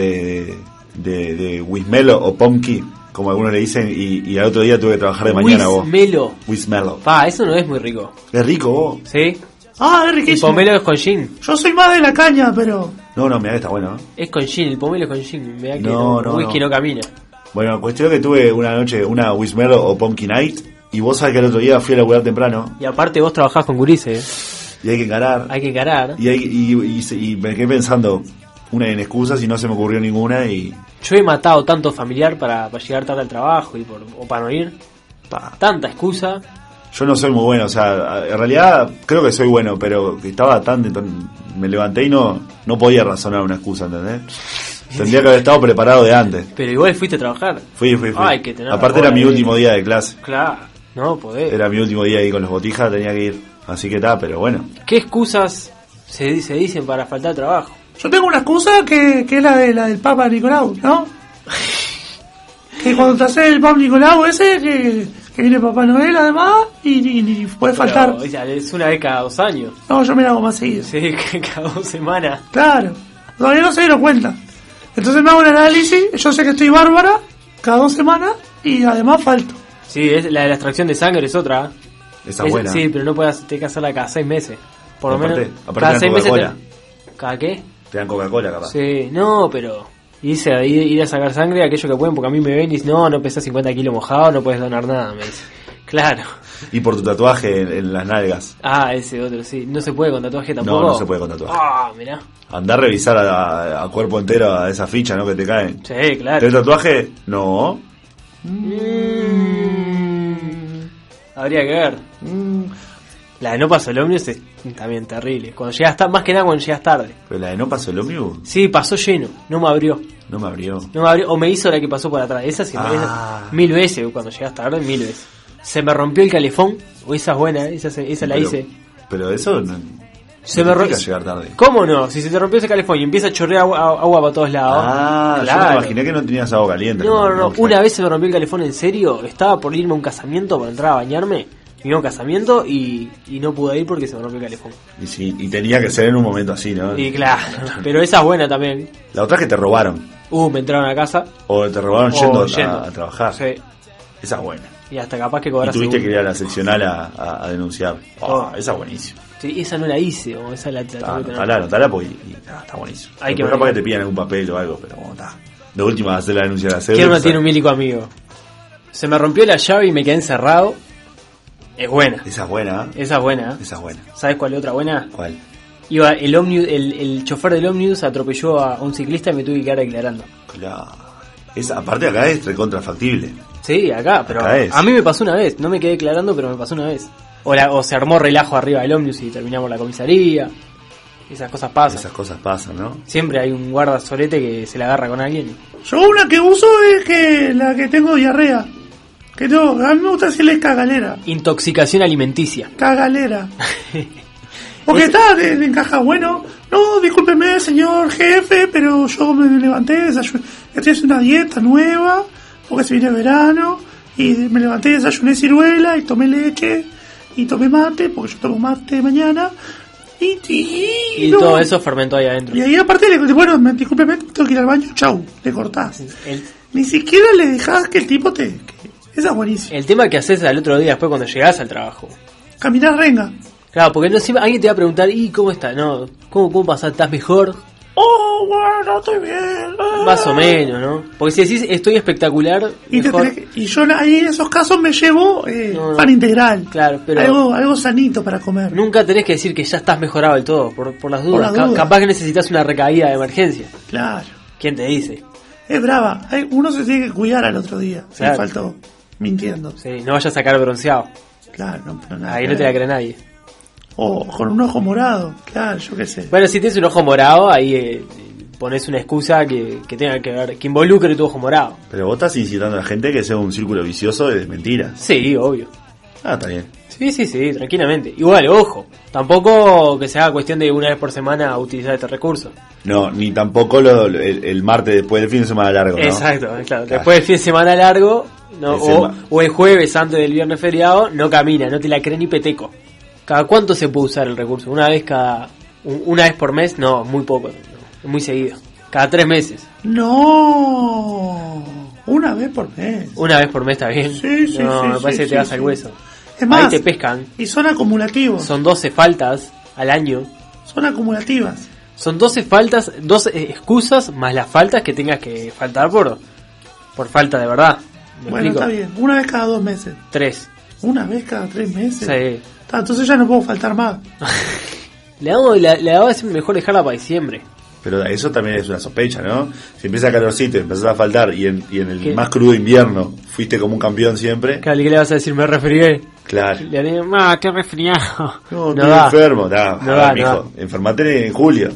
de Wismelo o Pomki, como algunos le dicen, y al otro día tuve que trabajar de mañana vos. Wismelo. Eso no es muy rico. ¿Es rico vos? Sí. Es riquísimo. El pomelo es con gin. Yo soy más de la caña, pero... No, mirá que está bueno, ¿no? Es con gin, el pomelo es con gin. Mirá que whisky no camina. Bueno, cuestión que tuve una noche, una Wismelo o Pomki Night, y vos sabés que el otro día fui a laburar temprano. Y aparte vos trabajás con gurises. Y hay que encarar. Y me quedé pensando en excusas y no se me ocurrió ninguna y... Yo he matado tanto familiar para llegar tarde al trabajo o para no ir. Tanta excusa. Yo no soy muy bueno, o sea, en realidad creo que soy bueno, pero que estaba me levanté y no podía razonar una excusa, ¿entendés? Tendría que haber estado preparado de antes. Pero igual fuiste a trabajar. Fui. Ay, que aparte era mi último día de clase. Claro, no podés. Era mi último día ahí con los botijas, tenía que ir. Así que está, pero bueno. ¿Qué excusas se dicen para faltar trabajo? Yo tengo una excusa que es la del Papa Nicolau, ¿no? Que cuando te haces el Papa Nicolau ese, que viene Papá Noel además, y puede faltar. Es una vez cada 2 años. No, yo me la hago más seguido. Sí, cada 2 semanas. Claro, todavía no se dieron cuenta. Entonces me hago un análisis, yo sé que estoy bárbara cada 2 semanas y además falto. Sí, es la de la extracción de sangre es otra. Esa es buena. Sí, pero no puedes tener que hacerla cada 6 meses. Por lo menos. Aparte cada 6 meses. ¿Cada qué? Te dan Coca-Cola, capaz. Sí, no, pero ir a sacar sangre a aquellos que pueden, porque a mí me ven y dicen, no pesas 50 kilos mojado, no puedes donar nada, me dice. Claro. Y por tu tatuaje en las nalgas. Ah, ese otro, sí. No se puede con tatuaje tampoco. No se puede con tatuaje. Ah, mirá. Andá a revisar a cuerpo entero a esa ficha, ¿no? Que te caen. Sí, claro. ¿El tatuaje? No. Habría que ver. La de no pasó el ómnibus es también terrible. Cuando llegas más que nada cuando llegas tarde. ¿Pero la de no pasó el ómnibus? Sí, pasó lleno. No me abrió. O me hizo la que pasó por atrás. Esa sí, esa, 1000 veces cuando llegas tarde, 1000 veces. Se me rompió el calefón. O esa es buena, esa la hice. Pero eso no se me rompió. Llegar tarde. ¿Cómo no? Si se te rompió ese calefón y empieza a chorrear agua para todos lados. Ah, claro. Yo me imaginé que no tenías agua caliente. No. Una vez se me rompió el calefón en serio. Estaba por irme a un casamiento para entrar a bañarme. Vino a un casamiento y no pude ir porque se me rompió el calefón. Y tenía que ser en un momento así, ¿no? Y claro, pero esa es buena también. La otra es que te robaron. Me entraron a casa. O te robaron yendo a trabajar. Sí. Esa es buena. Y hasta capaz que cobras. Y tuviste que ir a la seccional a denunciar. Esa es buenísima. Sí, esa no la hice, o esa la Anotala porque está buenísimo. Hay que capaz que te pidan algún papel o algo, pero bueno, está. De última hacer la denuncia de la cédula. ¿Quién no tiene un milico amigo? Se me rompió la llave y me quedé encerrado. Es buena. Esa es buena. Esa es buena. Esa es buena. ¿Sabes cuál es otra buena? ¿Cuál? Iba el chofer del ómnibus atropelló a un ciclista y me tuve que quedar declarando. Claro. Aparte acá es recontrafactible. Sí, acá, pero a mí me pasó una vez. No me quedé declarando, pero me pasó una vez. O se armó relajo arriba del ómnibus y terminamos la comisaría. Esas cosas pasan. ¿No? Siempre hay un guarda solete que se la agarra con alguien. Yo una que uso es la que tengo diarrea. A mí me gusta decirle cagalera. Intoxicación alimenticia. Cagalera. Porque le encaja, bueno, no, discúlpeme señor jefe, pero yo me levanté, estoy haciendo una dieta nueva, porque se viene verano, y me levanté, desayuné ciruela, y tomé leche, y tomé mate, porque yo tomo mate mañana, y no. Todo eso fermentó ahí adentro. Y ahí aparte, bueno, discúlpeme, tengo que ir al baño, chau, le cortás. Ni siquiera le dejás que el tipo esa es buenísima. El tema que haces al otro día después cuando llegás al trabajo. Caminar renga. Claro, porque no siempre alguien te va a preguntar, ¿y cómo está? No, ¿cómo pasás? ¿Estás mejor? Bueno, estoy bien. Más o menos, ¿no? Porque si decís estoy espectacular, y yo ahí en esos casos me llevo pan integral. Claro, pero algo sanito para comer. Nunca tenés que decir que ya estás mejorado del todo, por las dudas. Capaz que necesitas una recaída de emergencia. Claro. ¿Quién te dice? Es brava. Uno se tiene que cuidar al otro día. Claro. Se faltó mintiendo. Sí, no vayas a sacar bronceado. Claro, pero nada. Ahí no te la cree nadie. O con un ojo morado, claro, yo qué sé. Bueno, si tienes un ojo morado, ahí pones una excusa que tenga que ver, que involucre tu ojo morado. Pero vos estás incitando a la gente que sea un círculo vicioso de mentiras. Sí, obvio. Está bien. Sí, tranquilamente. Igual, ojo, tampoco que se haga cuestión de una vez por semana utilizar este recurso. No, ni tampoco el martes después del fin de semana largo, ¿no? Exacto, claro. Después del fin de semana largo, no, o el jueves antes del viernes feriado, no camina, no te la cree ni peteco. ¿Cada cuánto se puede usar el recurso? ¿Una vez por mes? No, muy poco, no, muy seguido. Cada 3 meses. No, una vez por mes. Una vez por mes está bien. Sí, no, me parece que te vas al hueso. Es más, ahí te pescan. Y son acumulativos. Son 12 faltas al año. Son acumulativas. Son 12 faltas, 12 excusas más las faltas que tengas que faltar por falta de verdad. Bueno, explico? Está bien. Una vez cada 2 meses. 3. Una vez cada 3 meses. Sí. Entonces ya no puedo faltar más. Le daba mejor dejarla para diciembre. Pero eso también es una sospecha, ¿no? Si empieza calorcito y empezás a faltar y en el más crudo invierno fuiste como un campeón siempre. Claro, ¿y qué le vas a decir? Me resfrié. Claro. Le haré, qué resfriado. No, estoy enfermo. No, mijo, enfermate en julio.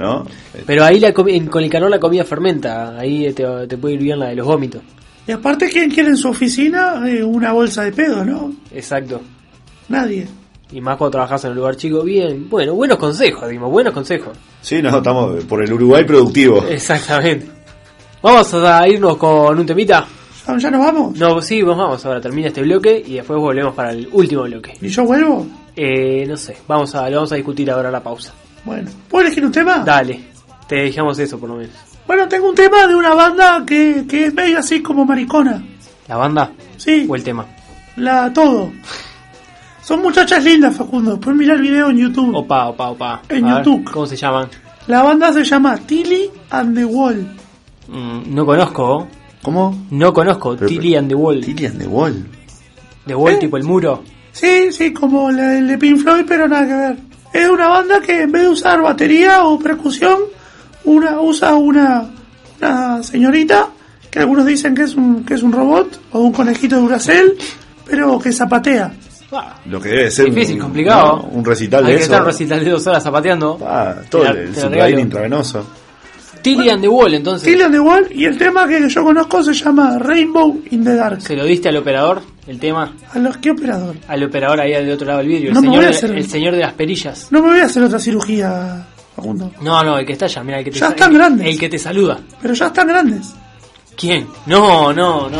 ¿no? Pero ahí con el calor la comida fermenta, ahí te puede ir bien la de los vómitos. Y aparte, ¿quién quiere en su oficina una bolsa de pedo, no? Exacto. Nadie. Y más cuando trabajas en un lugar chico, bien. Bueno, buenos consejos, buenos consejos. Sí, no, estamos por el Uruguay productivo. Exactamente. Vamos a irnos con un temita. ¿Ya nos vamos? No, sí, vamos ahora, termina este bloque y después volvemos para el último bloque. ¿Y yo vuelvo? No sé, lo vamos a discutir ahora a la pausa. Bueno, ¿puedo elegir un tema? Dale, te dejamos eso por lo menos. Bueno, tengo un tema de una banda que es medio así como maricona. ¿La banda? Sí. ¿O el tema? Todo. Son muchachas lindas, Facundo. Pueden mirar el video en YouTube. Opa. En YouTube. ¿Cómo se llaman? La banda se llama Tilly and the Wall. No conozco. ¿Cómo? No conozco. Tilly and the Wall. Tilly and the Wall. ¿The Wall tipo el muro? Sí, como el de Pink Floyd, pero nada que ver. Es una banda que en vez de usar batería o percusión, usa una señorita que algunos dicen que es un robot o un conejito de Duracell, pero que zapatea. Lo que debe ser difícil, complicado. Un recital de eso. Hay que estar un recital de 2 horas zapateando. Todo el supraín intravenoso. Tilly and the Wall, entonces. Tilly and the Wall, y el tema que yo conozco se llama Rainbow in the Dark. ¿Se lo diste al operador, el tema? ¿Qué operador? Al operador ahí del otro lado del vidrio, el señor de las perillas. No me voy a hacer otra cirugía, Facundo. No, el que está allá, mira, el que te ya están grandes. El que te saluda. Pero ya están grandes. ¿Quién? No.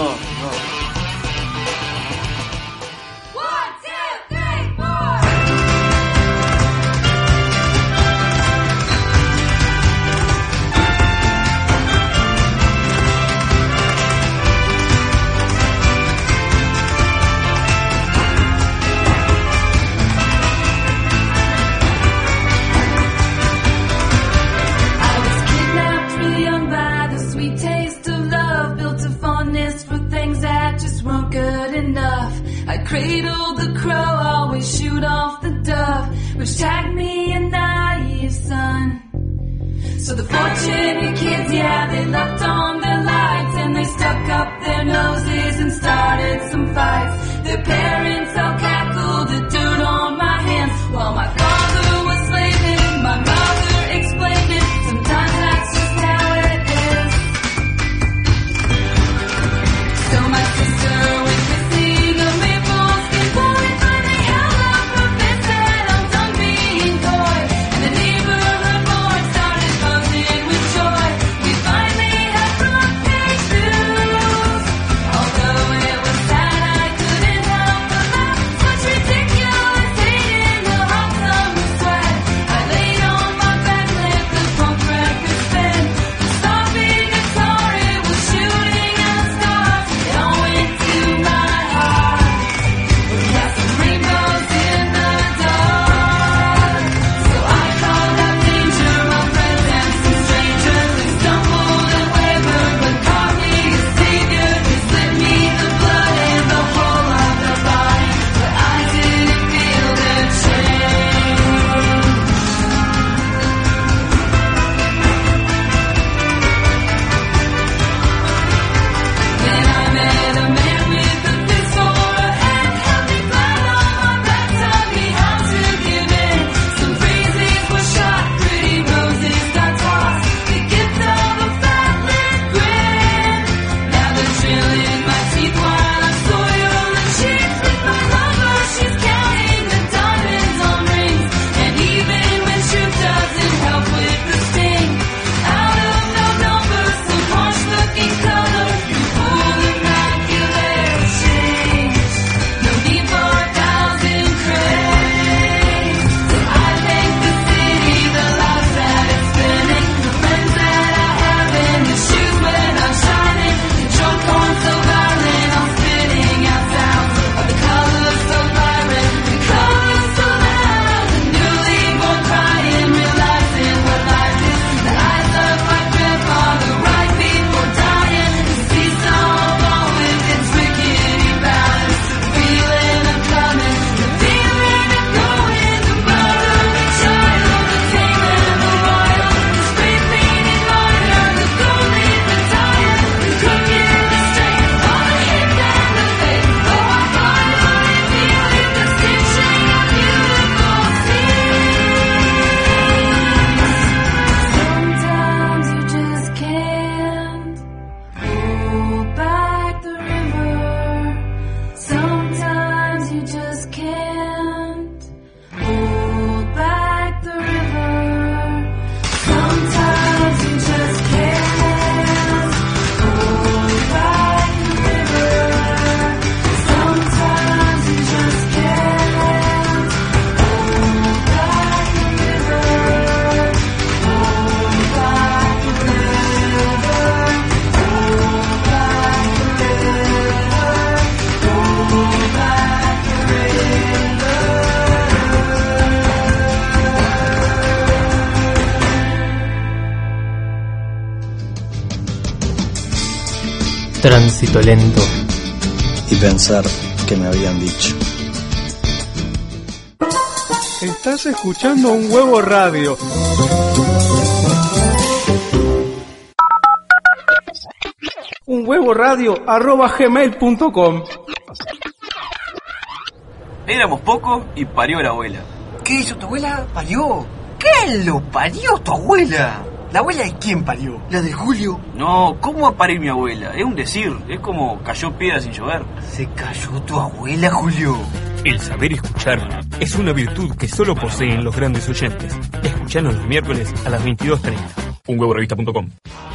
Cradle the crow, always shoot off the dove, which tagged me a naive son. So the fortunate kids, yeah, they left on their lights and they stuck up their noses and started some fights. Their parents all cackled the dirt on my hands while my father was slaving. My mother explained it. Sometimes that's just how it is. So my sister went missing a maple skin boy. Finally held up her fist and I'm done being coy. And the neighborhood board started buzzing with joy. We finally had front page news. Although it was sad, I couldn't help Tránsito lento. Y pensar que me habían dicho. Estás escuchando Un Huevo Radio. unhuevoradio@gmail.com. Éramos pocos y parió la abuela. ¿Qué hizo tu abuela? ¿Parió? ¿Qué lo parió tu abuela? ¿La abuela de quién parió? ¿La de Julio? No, ¿cómo va a parir mi abuela? Es un decir, es como cayó piedra sin llover. ¿Se cayó tu abuela, Julio? El saber escuchar es una virtud que solo poseen los grandes oyentes. Escuchanos los miércoles a las 22:30. unhuevorevista.com.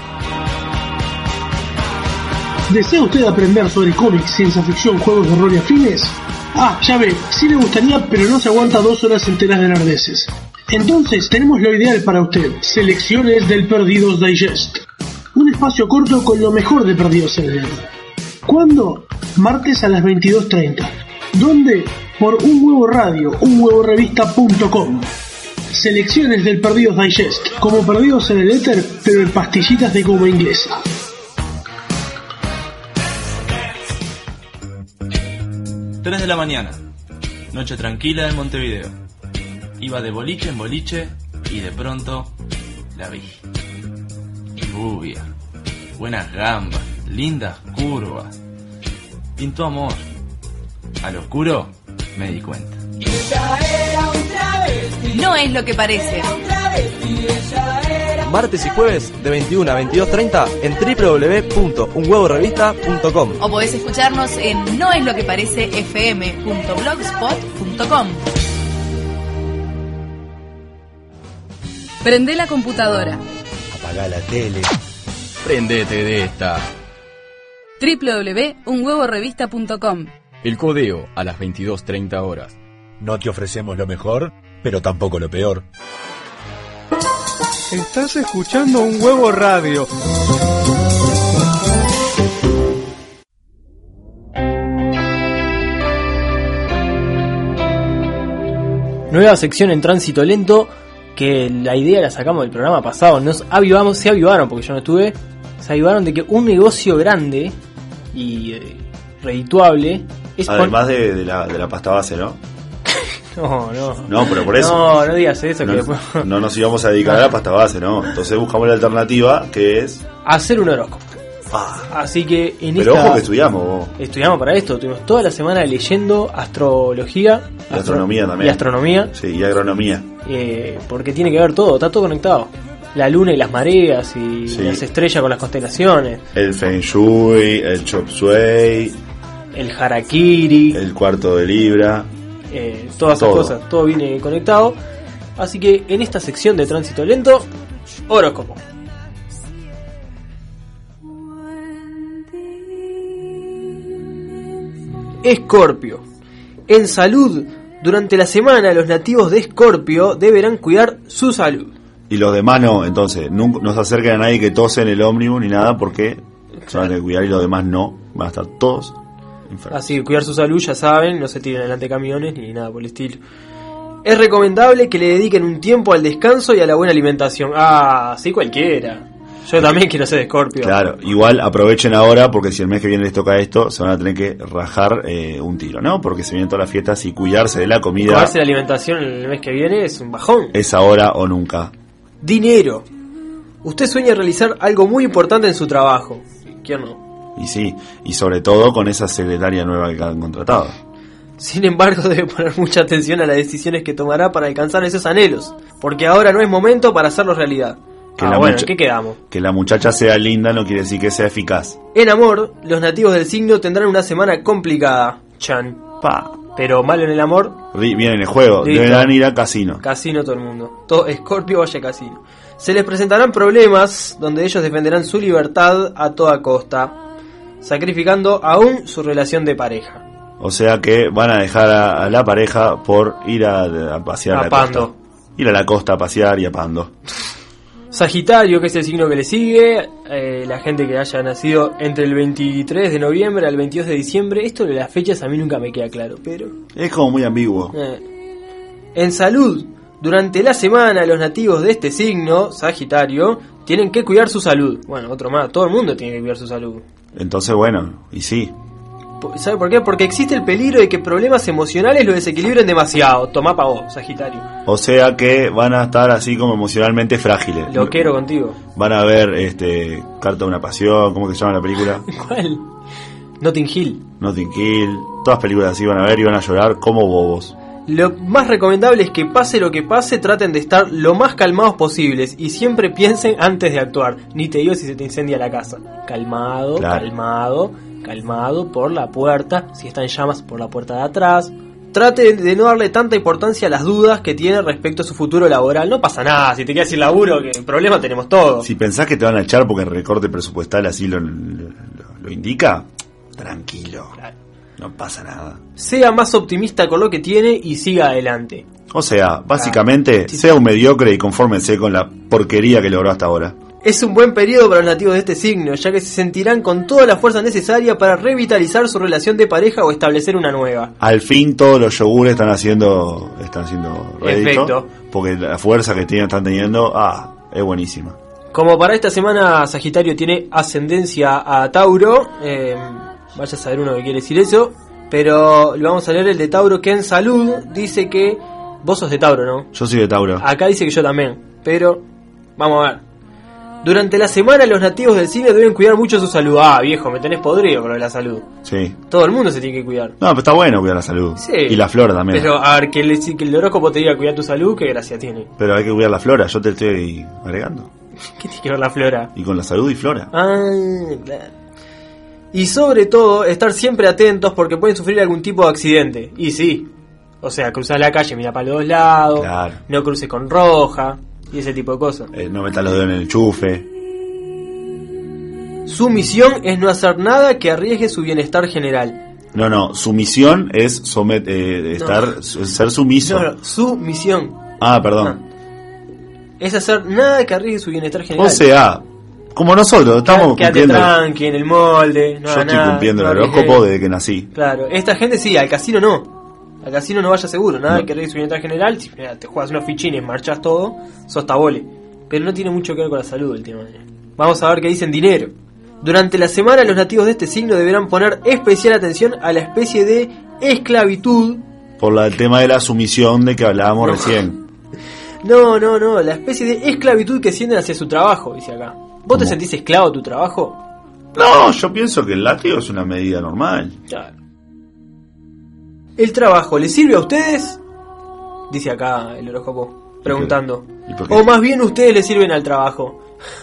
¿Desea usted aprender sobre cómics, ciencia ficción, juegos de rol y afines? Ya ve, sí le gustaría, pero no se aguanta 2 horas enteras de nerdeces. Entonces, tenemos lo ideal para usted. Selecciones del Perdidos Digest. Un espacio corto con lo mejor de Perdidos en el Nerd. ¿Cuándo? Martes a las 22:30. ¿Dónde? Por Un Huevo Radio, unhuevorevista.com. Selecciones del Perdidos Digest, como Perdidos en el Éter, pero en pastillitas de goma inglesa. 3 de la mañana. Noche tranquila en Montevideo. Iba de boliche en boliche y de pronto la vi. Rubia, buenas gambas, lindas curvas. Pintó amor. Al oscuro me di cuenta. No es lo que parece. Martes y jueves de 21 a 22:30 en www.unhuevorevista.com. O podés escucharnos en noesloqueparecefm.blogspot.com. Prende la computadora. Apagá la tele. Prendete de esta. www.unhuevorevista.com. El codeo a las 22:30 horas. No te ofrecemos lo mejor, pero tampoco lo peor. Estás escuchando Un Huevo Radio. Nueva sección en Tránsito Lento, que la idea la sacamos del programa pasado. Se avivaron, porque yo no estuve, se avivaron de que un negocio grande y redituable es... Además de la pasta base, ¿no? No, pero por eso. No digas eso. No nos íbamos a dedicar a la pasta base, ¿no? Entonces buscamos la alternativa, que es... hacer un horóscopo. Así que pero ojo que estudiamos. Estudiamos para esto. Estuvimos toda la semana leyendo astrología. Y astronomía también. Y astronomía. Sí, y agronomía. Porque tiene que ver todo, está todo conectado. La luna y las mareas y las estrellas con las constelaciones. El Feng Shui, el Chop Suey. El Harakiri. El cuarto de Libra. Todas esas cosas, todo viene conectado. Así que en esta sección de Tránsito Lento, horóscopo. Escorpio. En salud, durante la semana los nativos de Escorpio deberán cuidar su salud. Y los demás no, entonces, no se acerquen a nadie que tose en el ómnibus ni nada, porque se van a cuidar y los demás no, van a estar todos enfermos. Así que cuidar su salud, ya saben, no se tiren delante de camiones ni nada por el estilo. Es recomendable que le dediquen un tiempo al descanso y a la buena alimentación. Sí, cualquiera. Yo también quiero ser de Escorpio. Claro, igual aprovechen ahora, porque si el mes que viene les toca esto, se van a tener que rajar un tiro, ¿no? Porque se vienen todas las fiestas y cuidarse de la comida. Cuidarse de la alimentación el mes que viene es un bajón. Es ahora o nunca. Dinero. Usted sueña realizar algo muy importante en su trabajo. ¿Quién no? Y sí, y sobre todo con esa secretaria nueva que han contratado. Sin embargo, debe poner mucha atención a las decisiones que tomará para alcanzar esos anhelos, porque ahora no es momento para hacerlos realidad. ¿Qué quedamos? Que la muchacha sea linda no quiere decir que sea eficaz. En amor, los nativos del signo tendrán una semana complicada. Pero mal en el amor. Bien en el juego. Listo. Deberán ir a casino. Casino todo el mundo. Todo Escorpio vaya a casino. Se les presentarán problemas donde ellos defenderán su libertad a toda costa, sacrificando aún su relación de pareja. O sea que van a dejar a la pareja por ir a pasear a la costa. Ir a la costa a pasear y a Pando. Sagitario, que es el signo que le sigue, la gente que haya nacido entre el 23 de noviembre al 22 de diciembre, esto de las fechas a mí nunca me queda claro, pero... es como muy ambiguo. En salud, durante la semana los nativos de este signo, Sagitario, tienen que cuidar su salud. Bueno, otro más, todo el mundo tiene que cuidar su salud. Entonces, bueno, y sí. ¿Sabe por qué? Porque existe el peligro de que problemas emocionales lo desequilibren demasiado. Tomá pa' vos, Sagitario. O sea que van a estar así como emocionalmente frágiles. Lo quiero contigo. Van a ver Carta de una Pasión, ¿cómo que se llama la película? ¿Cuál? Notting Hill. Notting Hill. Todas películas así van a ver y van a llorar como bobos. Lo más recomendable es que pase lo que pase, traten de estar lo más calmados posibles y siempre piensen antes de actuar. Ni te digo si se te incendia la casa. Calmado, claro. Calmado por la puerta. Si está en llamas, por la puerta de atrás. Trate de no darle tanta importancia a las dudas que tiene respecto a su futuro laboral. No pasa nada, si te quedas sin laburo, que problema tenemos todos. Si pensás que te van a echar porque el recorte presupuestal así lo indica, tranquilo. Claro. No pasa nada. Sea más optimista con lo que tiene y siga adelante. O sea, básicamente, sea un mediocre y confórmense con la porquería que logró hasta ahora. Es un buen periodo para los nativos de este signo, ya que se sentirán con toda la fuerza necesaria para revitalizar su relación de pareja o establecer una nueva. Al fin todos los yogures están haciendo rédito, porque la fuerza que están teniendo, es buenísima. Como para esta semana Sagitario tiene ascendencia a Tauro, vaya a saber uno que quiere decir eso, pero le vamos a leer el de Tauro, que en salud dice que vos sos de Tauro, ¿no? Yo soy de Tauro. Acá dice que yo también, pero vamos a ver. Durante la semana los nativos del signo deben cuidar mucho su salud. Viejo, me tenés podrido con lo de la salud. Sí. Todo el mundo se tiene que cuidar. No, pero está bueno cuidar la salud. Sí. Y la flora también. Pero a ver, que el horóscopo te diga cuidar tu salud, qué gracia tiene. Pero hay que cuidar la flora, yo te estoy agregando. ¿Qué tiene que ver la flora? Y con la salud y flora. Claro. Y sobre todo, estar siempre atentos porque pueden sufrir algún tipo de accidente. Y sí. O sea, cruzar la calle, mira para los dos lados. Claro. No cruces con roja. Y ese tipo de cosas. No metas los dedos en el enchufe. Su misión es no hacer nada que arriesgue su bienestar general. No, su misión es ser sumiso. No, su misión. Perdón. Es hacer nada que arriesgue su bienestar general. O sea, como nosotros estamos cumpliendo. Tranqui en el molde. Yo estoy cumpliendo el horóscopo desde que nací. Claro, esta gente sí, al casino no. Al casino no vaya seguro, nada que arriesgue su bienestar general. Si te juegas unos fichines, marchas todo, sos tabole. Pero no tiene mucho que ver con la salud el tema. Vamos a ver qué dicen dinero. Durante la semana los nativos de este signo deberán poner especial atención a la especie de esclavitud. Por el tema de la sumisión de que hablábamos recién. No, la especie de esclavitud que sienten hacia su trabajo, dice acá. ¿Vos te sentís esclavo de tu trabajo? No, yo pienso que el látigo es una medida normal. Claro. ¿El trabajo les sirve a ustedes? Dice acá el horóscopo, preguntando. O más bien ustedes le sirven al trabajo.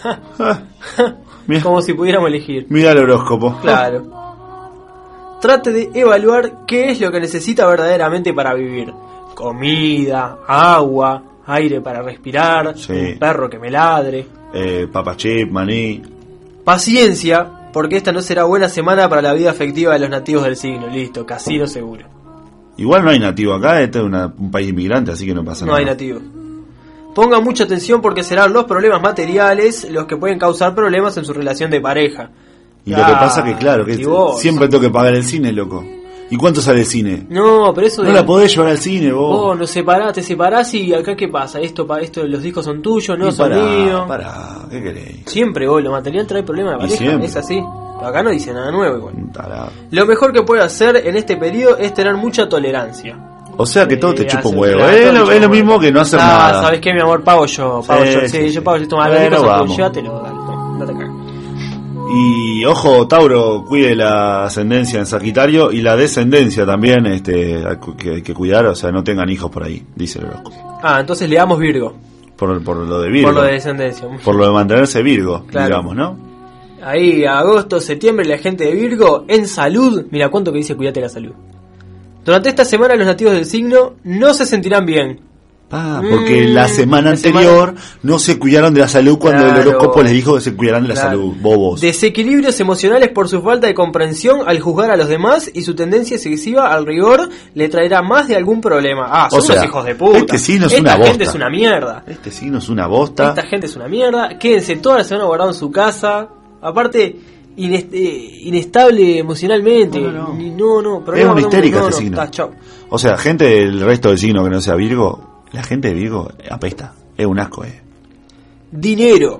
Como si pudiéramos elegir. Mira el horóscopo. Claro. Trate de evaluar qué es lo que necesita verdaderamente para vivir. Comida, agua, aire para respirar, un perro que me ladre. Papa chip, maní. Paciencia, porque esta no será buena semana para la vida afectiva de los nativos del signo. Listo, casino seguro. Igual no hay nativo acá, este es un país inmigrante, así que no pasa nada. No hay nativo. Ponga mucha atención porque serán los problemas materiales los que pueden causar problemas en su relación de pareja. Y lo que pasa que, claro, que siempre tengo que pagar el cine, loco. ¿Y cuánto sale el cine? No, pero eso... No la podés llevar al cine, vos. Vos te separás y acá ¿qué pasa? Esto los discos son tuyos, no son míos. ¿Qué querés? Siempre, vos, lo material trae problemas de pareja, siempre. Es así. Acá no dice nada nuevo igual. Tarado. Lo mejor que puede hacer en este periodo es tener mucha tolerancia. O sea que todo te chupa un huevo. Es lo mismo que no hacer nada. ¿Sabes qué, mi amor? Pago yo. Sí, yo pago. Toma, llévatelo, dale, no te cagas. Y ojo, Tauro, cuide la ascendencia en Sagitario y la descendencia también, que hay que cuidar, o sea, no tengan hijos por ahí, dice el horóscopo. Entonces le damos Virgo. Por lo de Virgo. Por lo de descendencia. Por lo de mantenerse Virgo, claro. Digamos, ¿no? Ahí, agosto, septiembre, la gente de Virgo, en salud, mira cuánto que dice cuídate la salud. Durante esta semana los nativos del signo no se sentirán bien. Porque la semana anterior no se cuidaron de la salud cuando el horóscopo les dijo que se cuidaran de la salud, bobos. Desequilibrios emocionales por su falta de comprensión al juzgar a los demás y su tendencia excesiva al rigor le traerá más de algún problema. Son unos hijos de puta. Este signo es una bosta. Esta gente es una mierda. Este signo es una bosta. Esta gente es una mierda. Quédense toda la semana guardados en su casa. Aparte, inestable emocionalmente. No. Es una histérica este signo. O sea, gente del resto del signo que no sea Virgo, la gente de Virgo apesta. Es un asco, Dinero.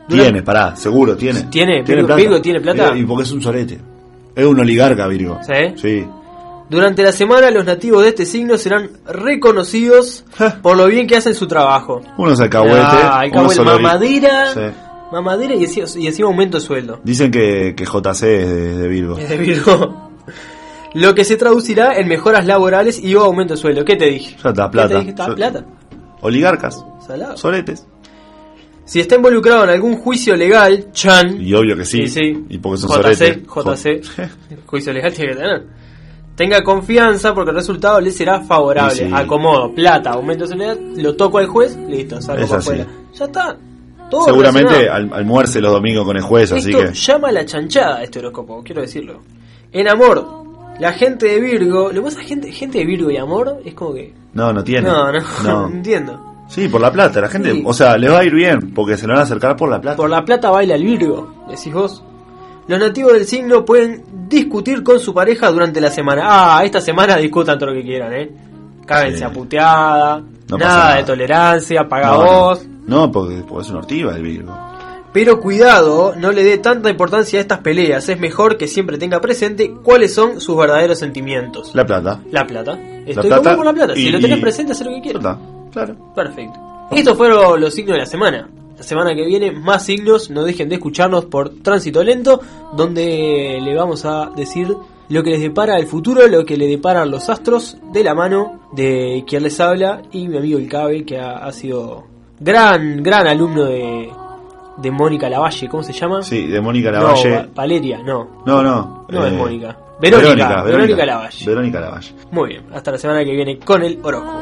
Tiene, pará, seguro, tiene. ¿Tiene plata? ¿Virgo tiene plata? Y porque es un sorete. Es un oligarca, Virgo. ¿Sí? Sí. Durante la semana, los nativos de este signo serán reconocidos por lo bien que hacen su trabajo. Unos alcahuetes. Alcahuete, mamadera y encima aumento de sueldo. Dicen que JC es de Virgo. Es de Virgo. Lo que se traducirá en mejoras laborales y aumento de sueldo. ¿Qué te dije? Ya está, plata. ¿Qué te dije? ¿Está plata? Oligarcas. Salado. Soletes. Si está involucrado en algún juicio legal, Chan. Y obvio que sí. Y porque son soletes. JC. Juicio legal tiene que tener. Tenga confianza porque el resultado le será favorable. Sí. Acomodo, plata, aumento de soledad, lo toco al juez, listo, salgo para afuera. Ya está. Todo seguramente almuerce los domingos con el juez, así que... llama la chanchada este horóscopo, quiero decirlo. En amor, la gente de Virgo... Lo que pasa, gente de Virgo y amor es como que... No tiene. No entiendo. Sí, por la plata, la gente... Sí. O sea, les va a ir bien, porque se lo van a acercar por la plata. Por la plata baila el Virgo, decís vos. Los nativos del signo pueden discutir con su pareja durante la semana. Esta semana discutan todo lo que quieran, Cáguense a puteada, nada de tolerancia, paga vos. No, porque es una ortiva el Virgo. Pero cuidado, no le dé tanta importancia a estas peleas. Es mejor que siempre tenga presente cuáles son sus verdaderos sentimientos. La plata. Estoy como por la plata. Si lo tenés presente, haz lo que quieras. Claro. Perfecto. Estos fueron los signos de la semana. La semana que viene, más signos. No dejen de escucharnos por Tránsito Lento, donde le vamos a decir lo que les depara el futuro, lo que le deparan los astros, de la mano de quien les habla y mi amigo El Cabe, que ha sido gran alumno de Mónica Lavalle. ¿Cómo se llama? Sí, de Mónica Lavalle. No, Valeria, no. No es Mónica. Verónica Lavalle. Verónica Lavalle. Muy bien, hasta la semana que viene con el horóscopo.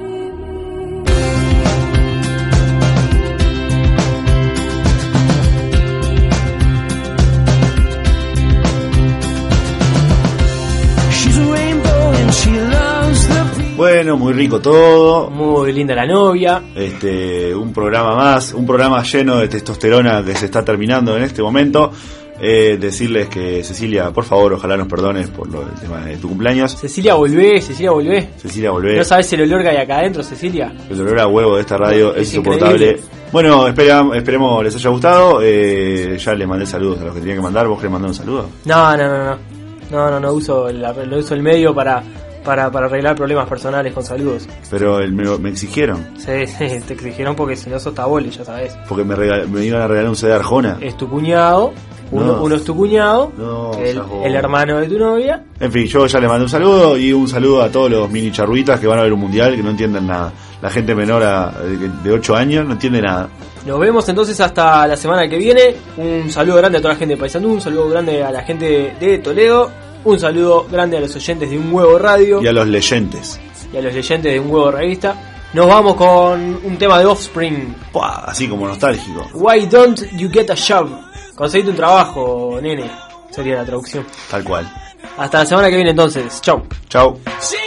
Bueno, muy rico todo. Muy linda la novia. Un programa más, un programa lleno de testosterona que se está terminando en este momento. Decirles que Cecilia, por favor, ojalá nos perdones por el tema de tu cumpleaños. Cecilia, volvé. No sabes el olor que hay acá adentro, Cecilia. El olor a huevo de esta radio es insoportable. Increíble. Bueno, esperemos les haya gustado. Ya les mandé saludos a los que tenían que mandar. ¿Vos querés mandar un saludo? No uso el medio para arreglar problemas personales con saludos. Pero me exigieron. Sí, te exigieron porque si no sos tabole, ya sabes. Porque me iban a regalar un CD de Arjona. Es tu cuñado. Uno es tu cuñado, el hermano de tu novia. En fin, yo ya le mandé un saludo y un saludo a todos los mini charruitas que van a ver un mundial que no entienden nada. La gente menor de 8 años no entiende nada. Nos vemos entonces hasta la semana que viene. Un saludo grande a toda la gente de Paysandú, un saludo grande a la gente de Toledo, un saludo grande a los oyentes de Un Huevo Radio y a los leyentes de Un Huevo Revista. Nos vamos con un tema de Offspring. Así como nostálgico. Why don't you get a job? Conseguite un trabajo, nene. Sería la traducción. Tal cual. Hasta la semana que viene entonces. Chau. Chau.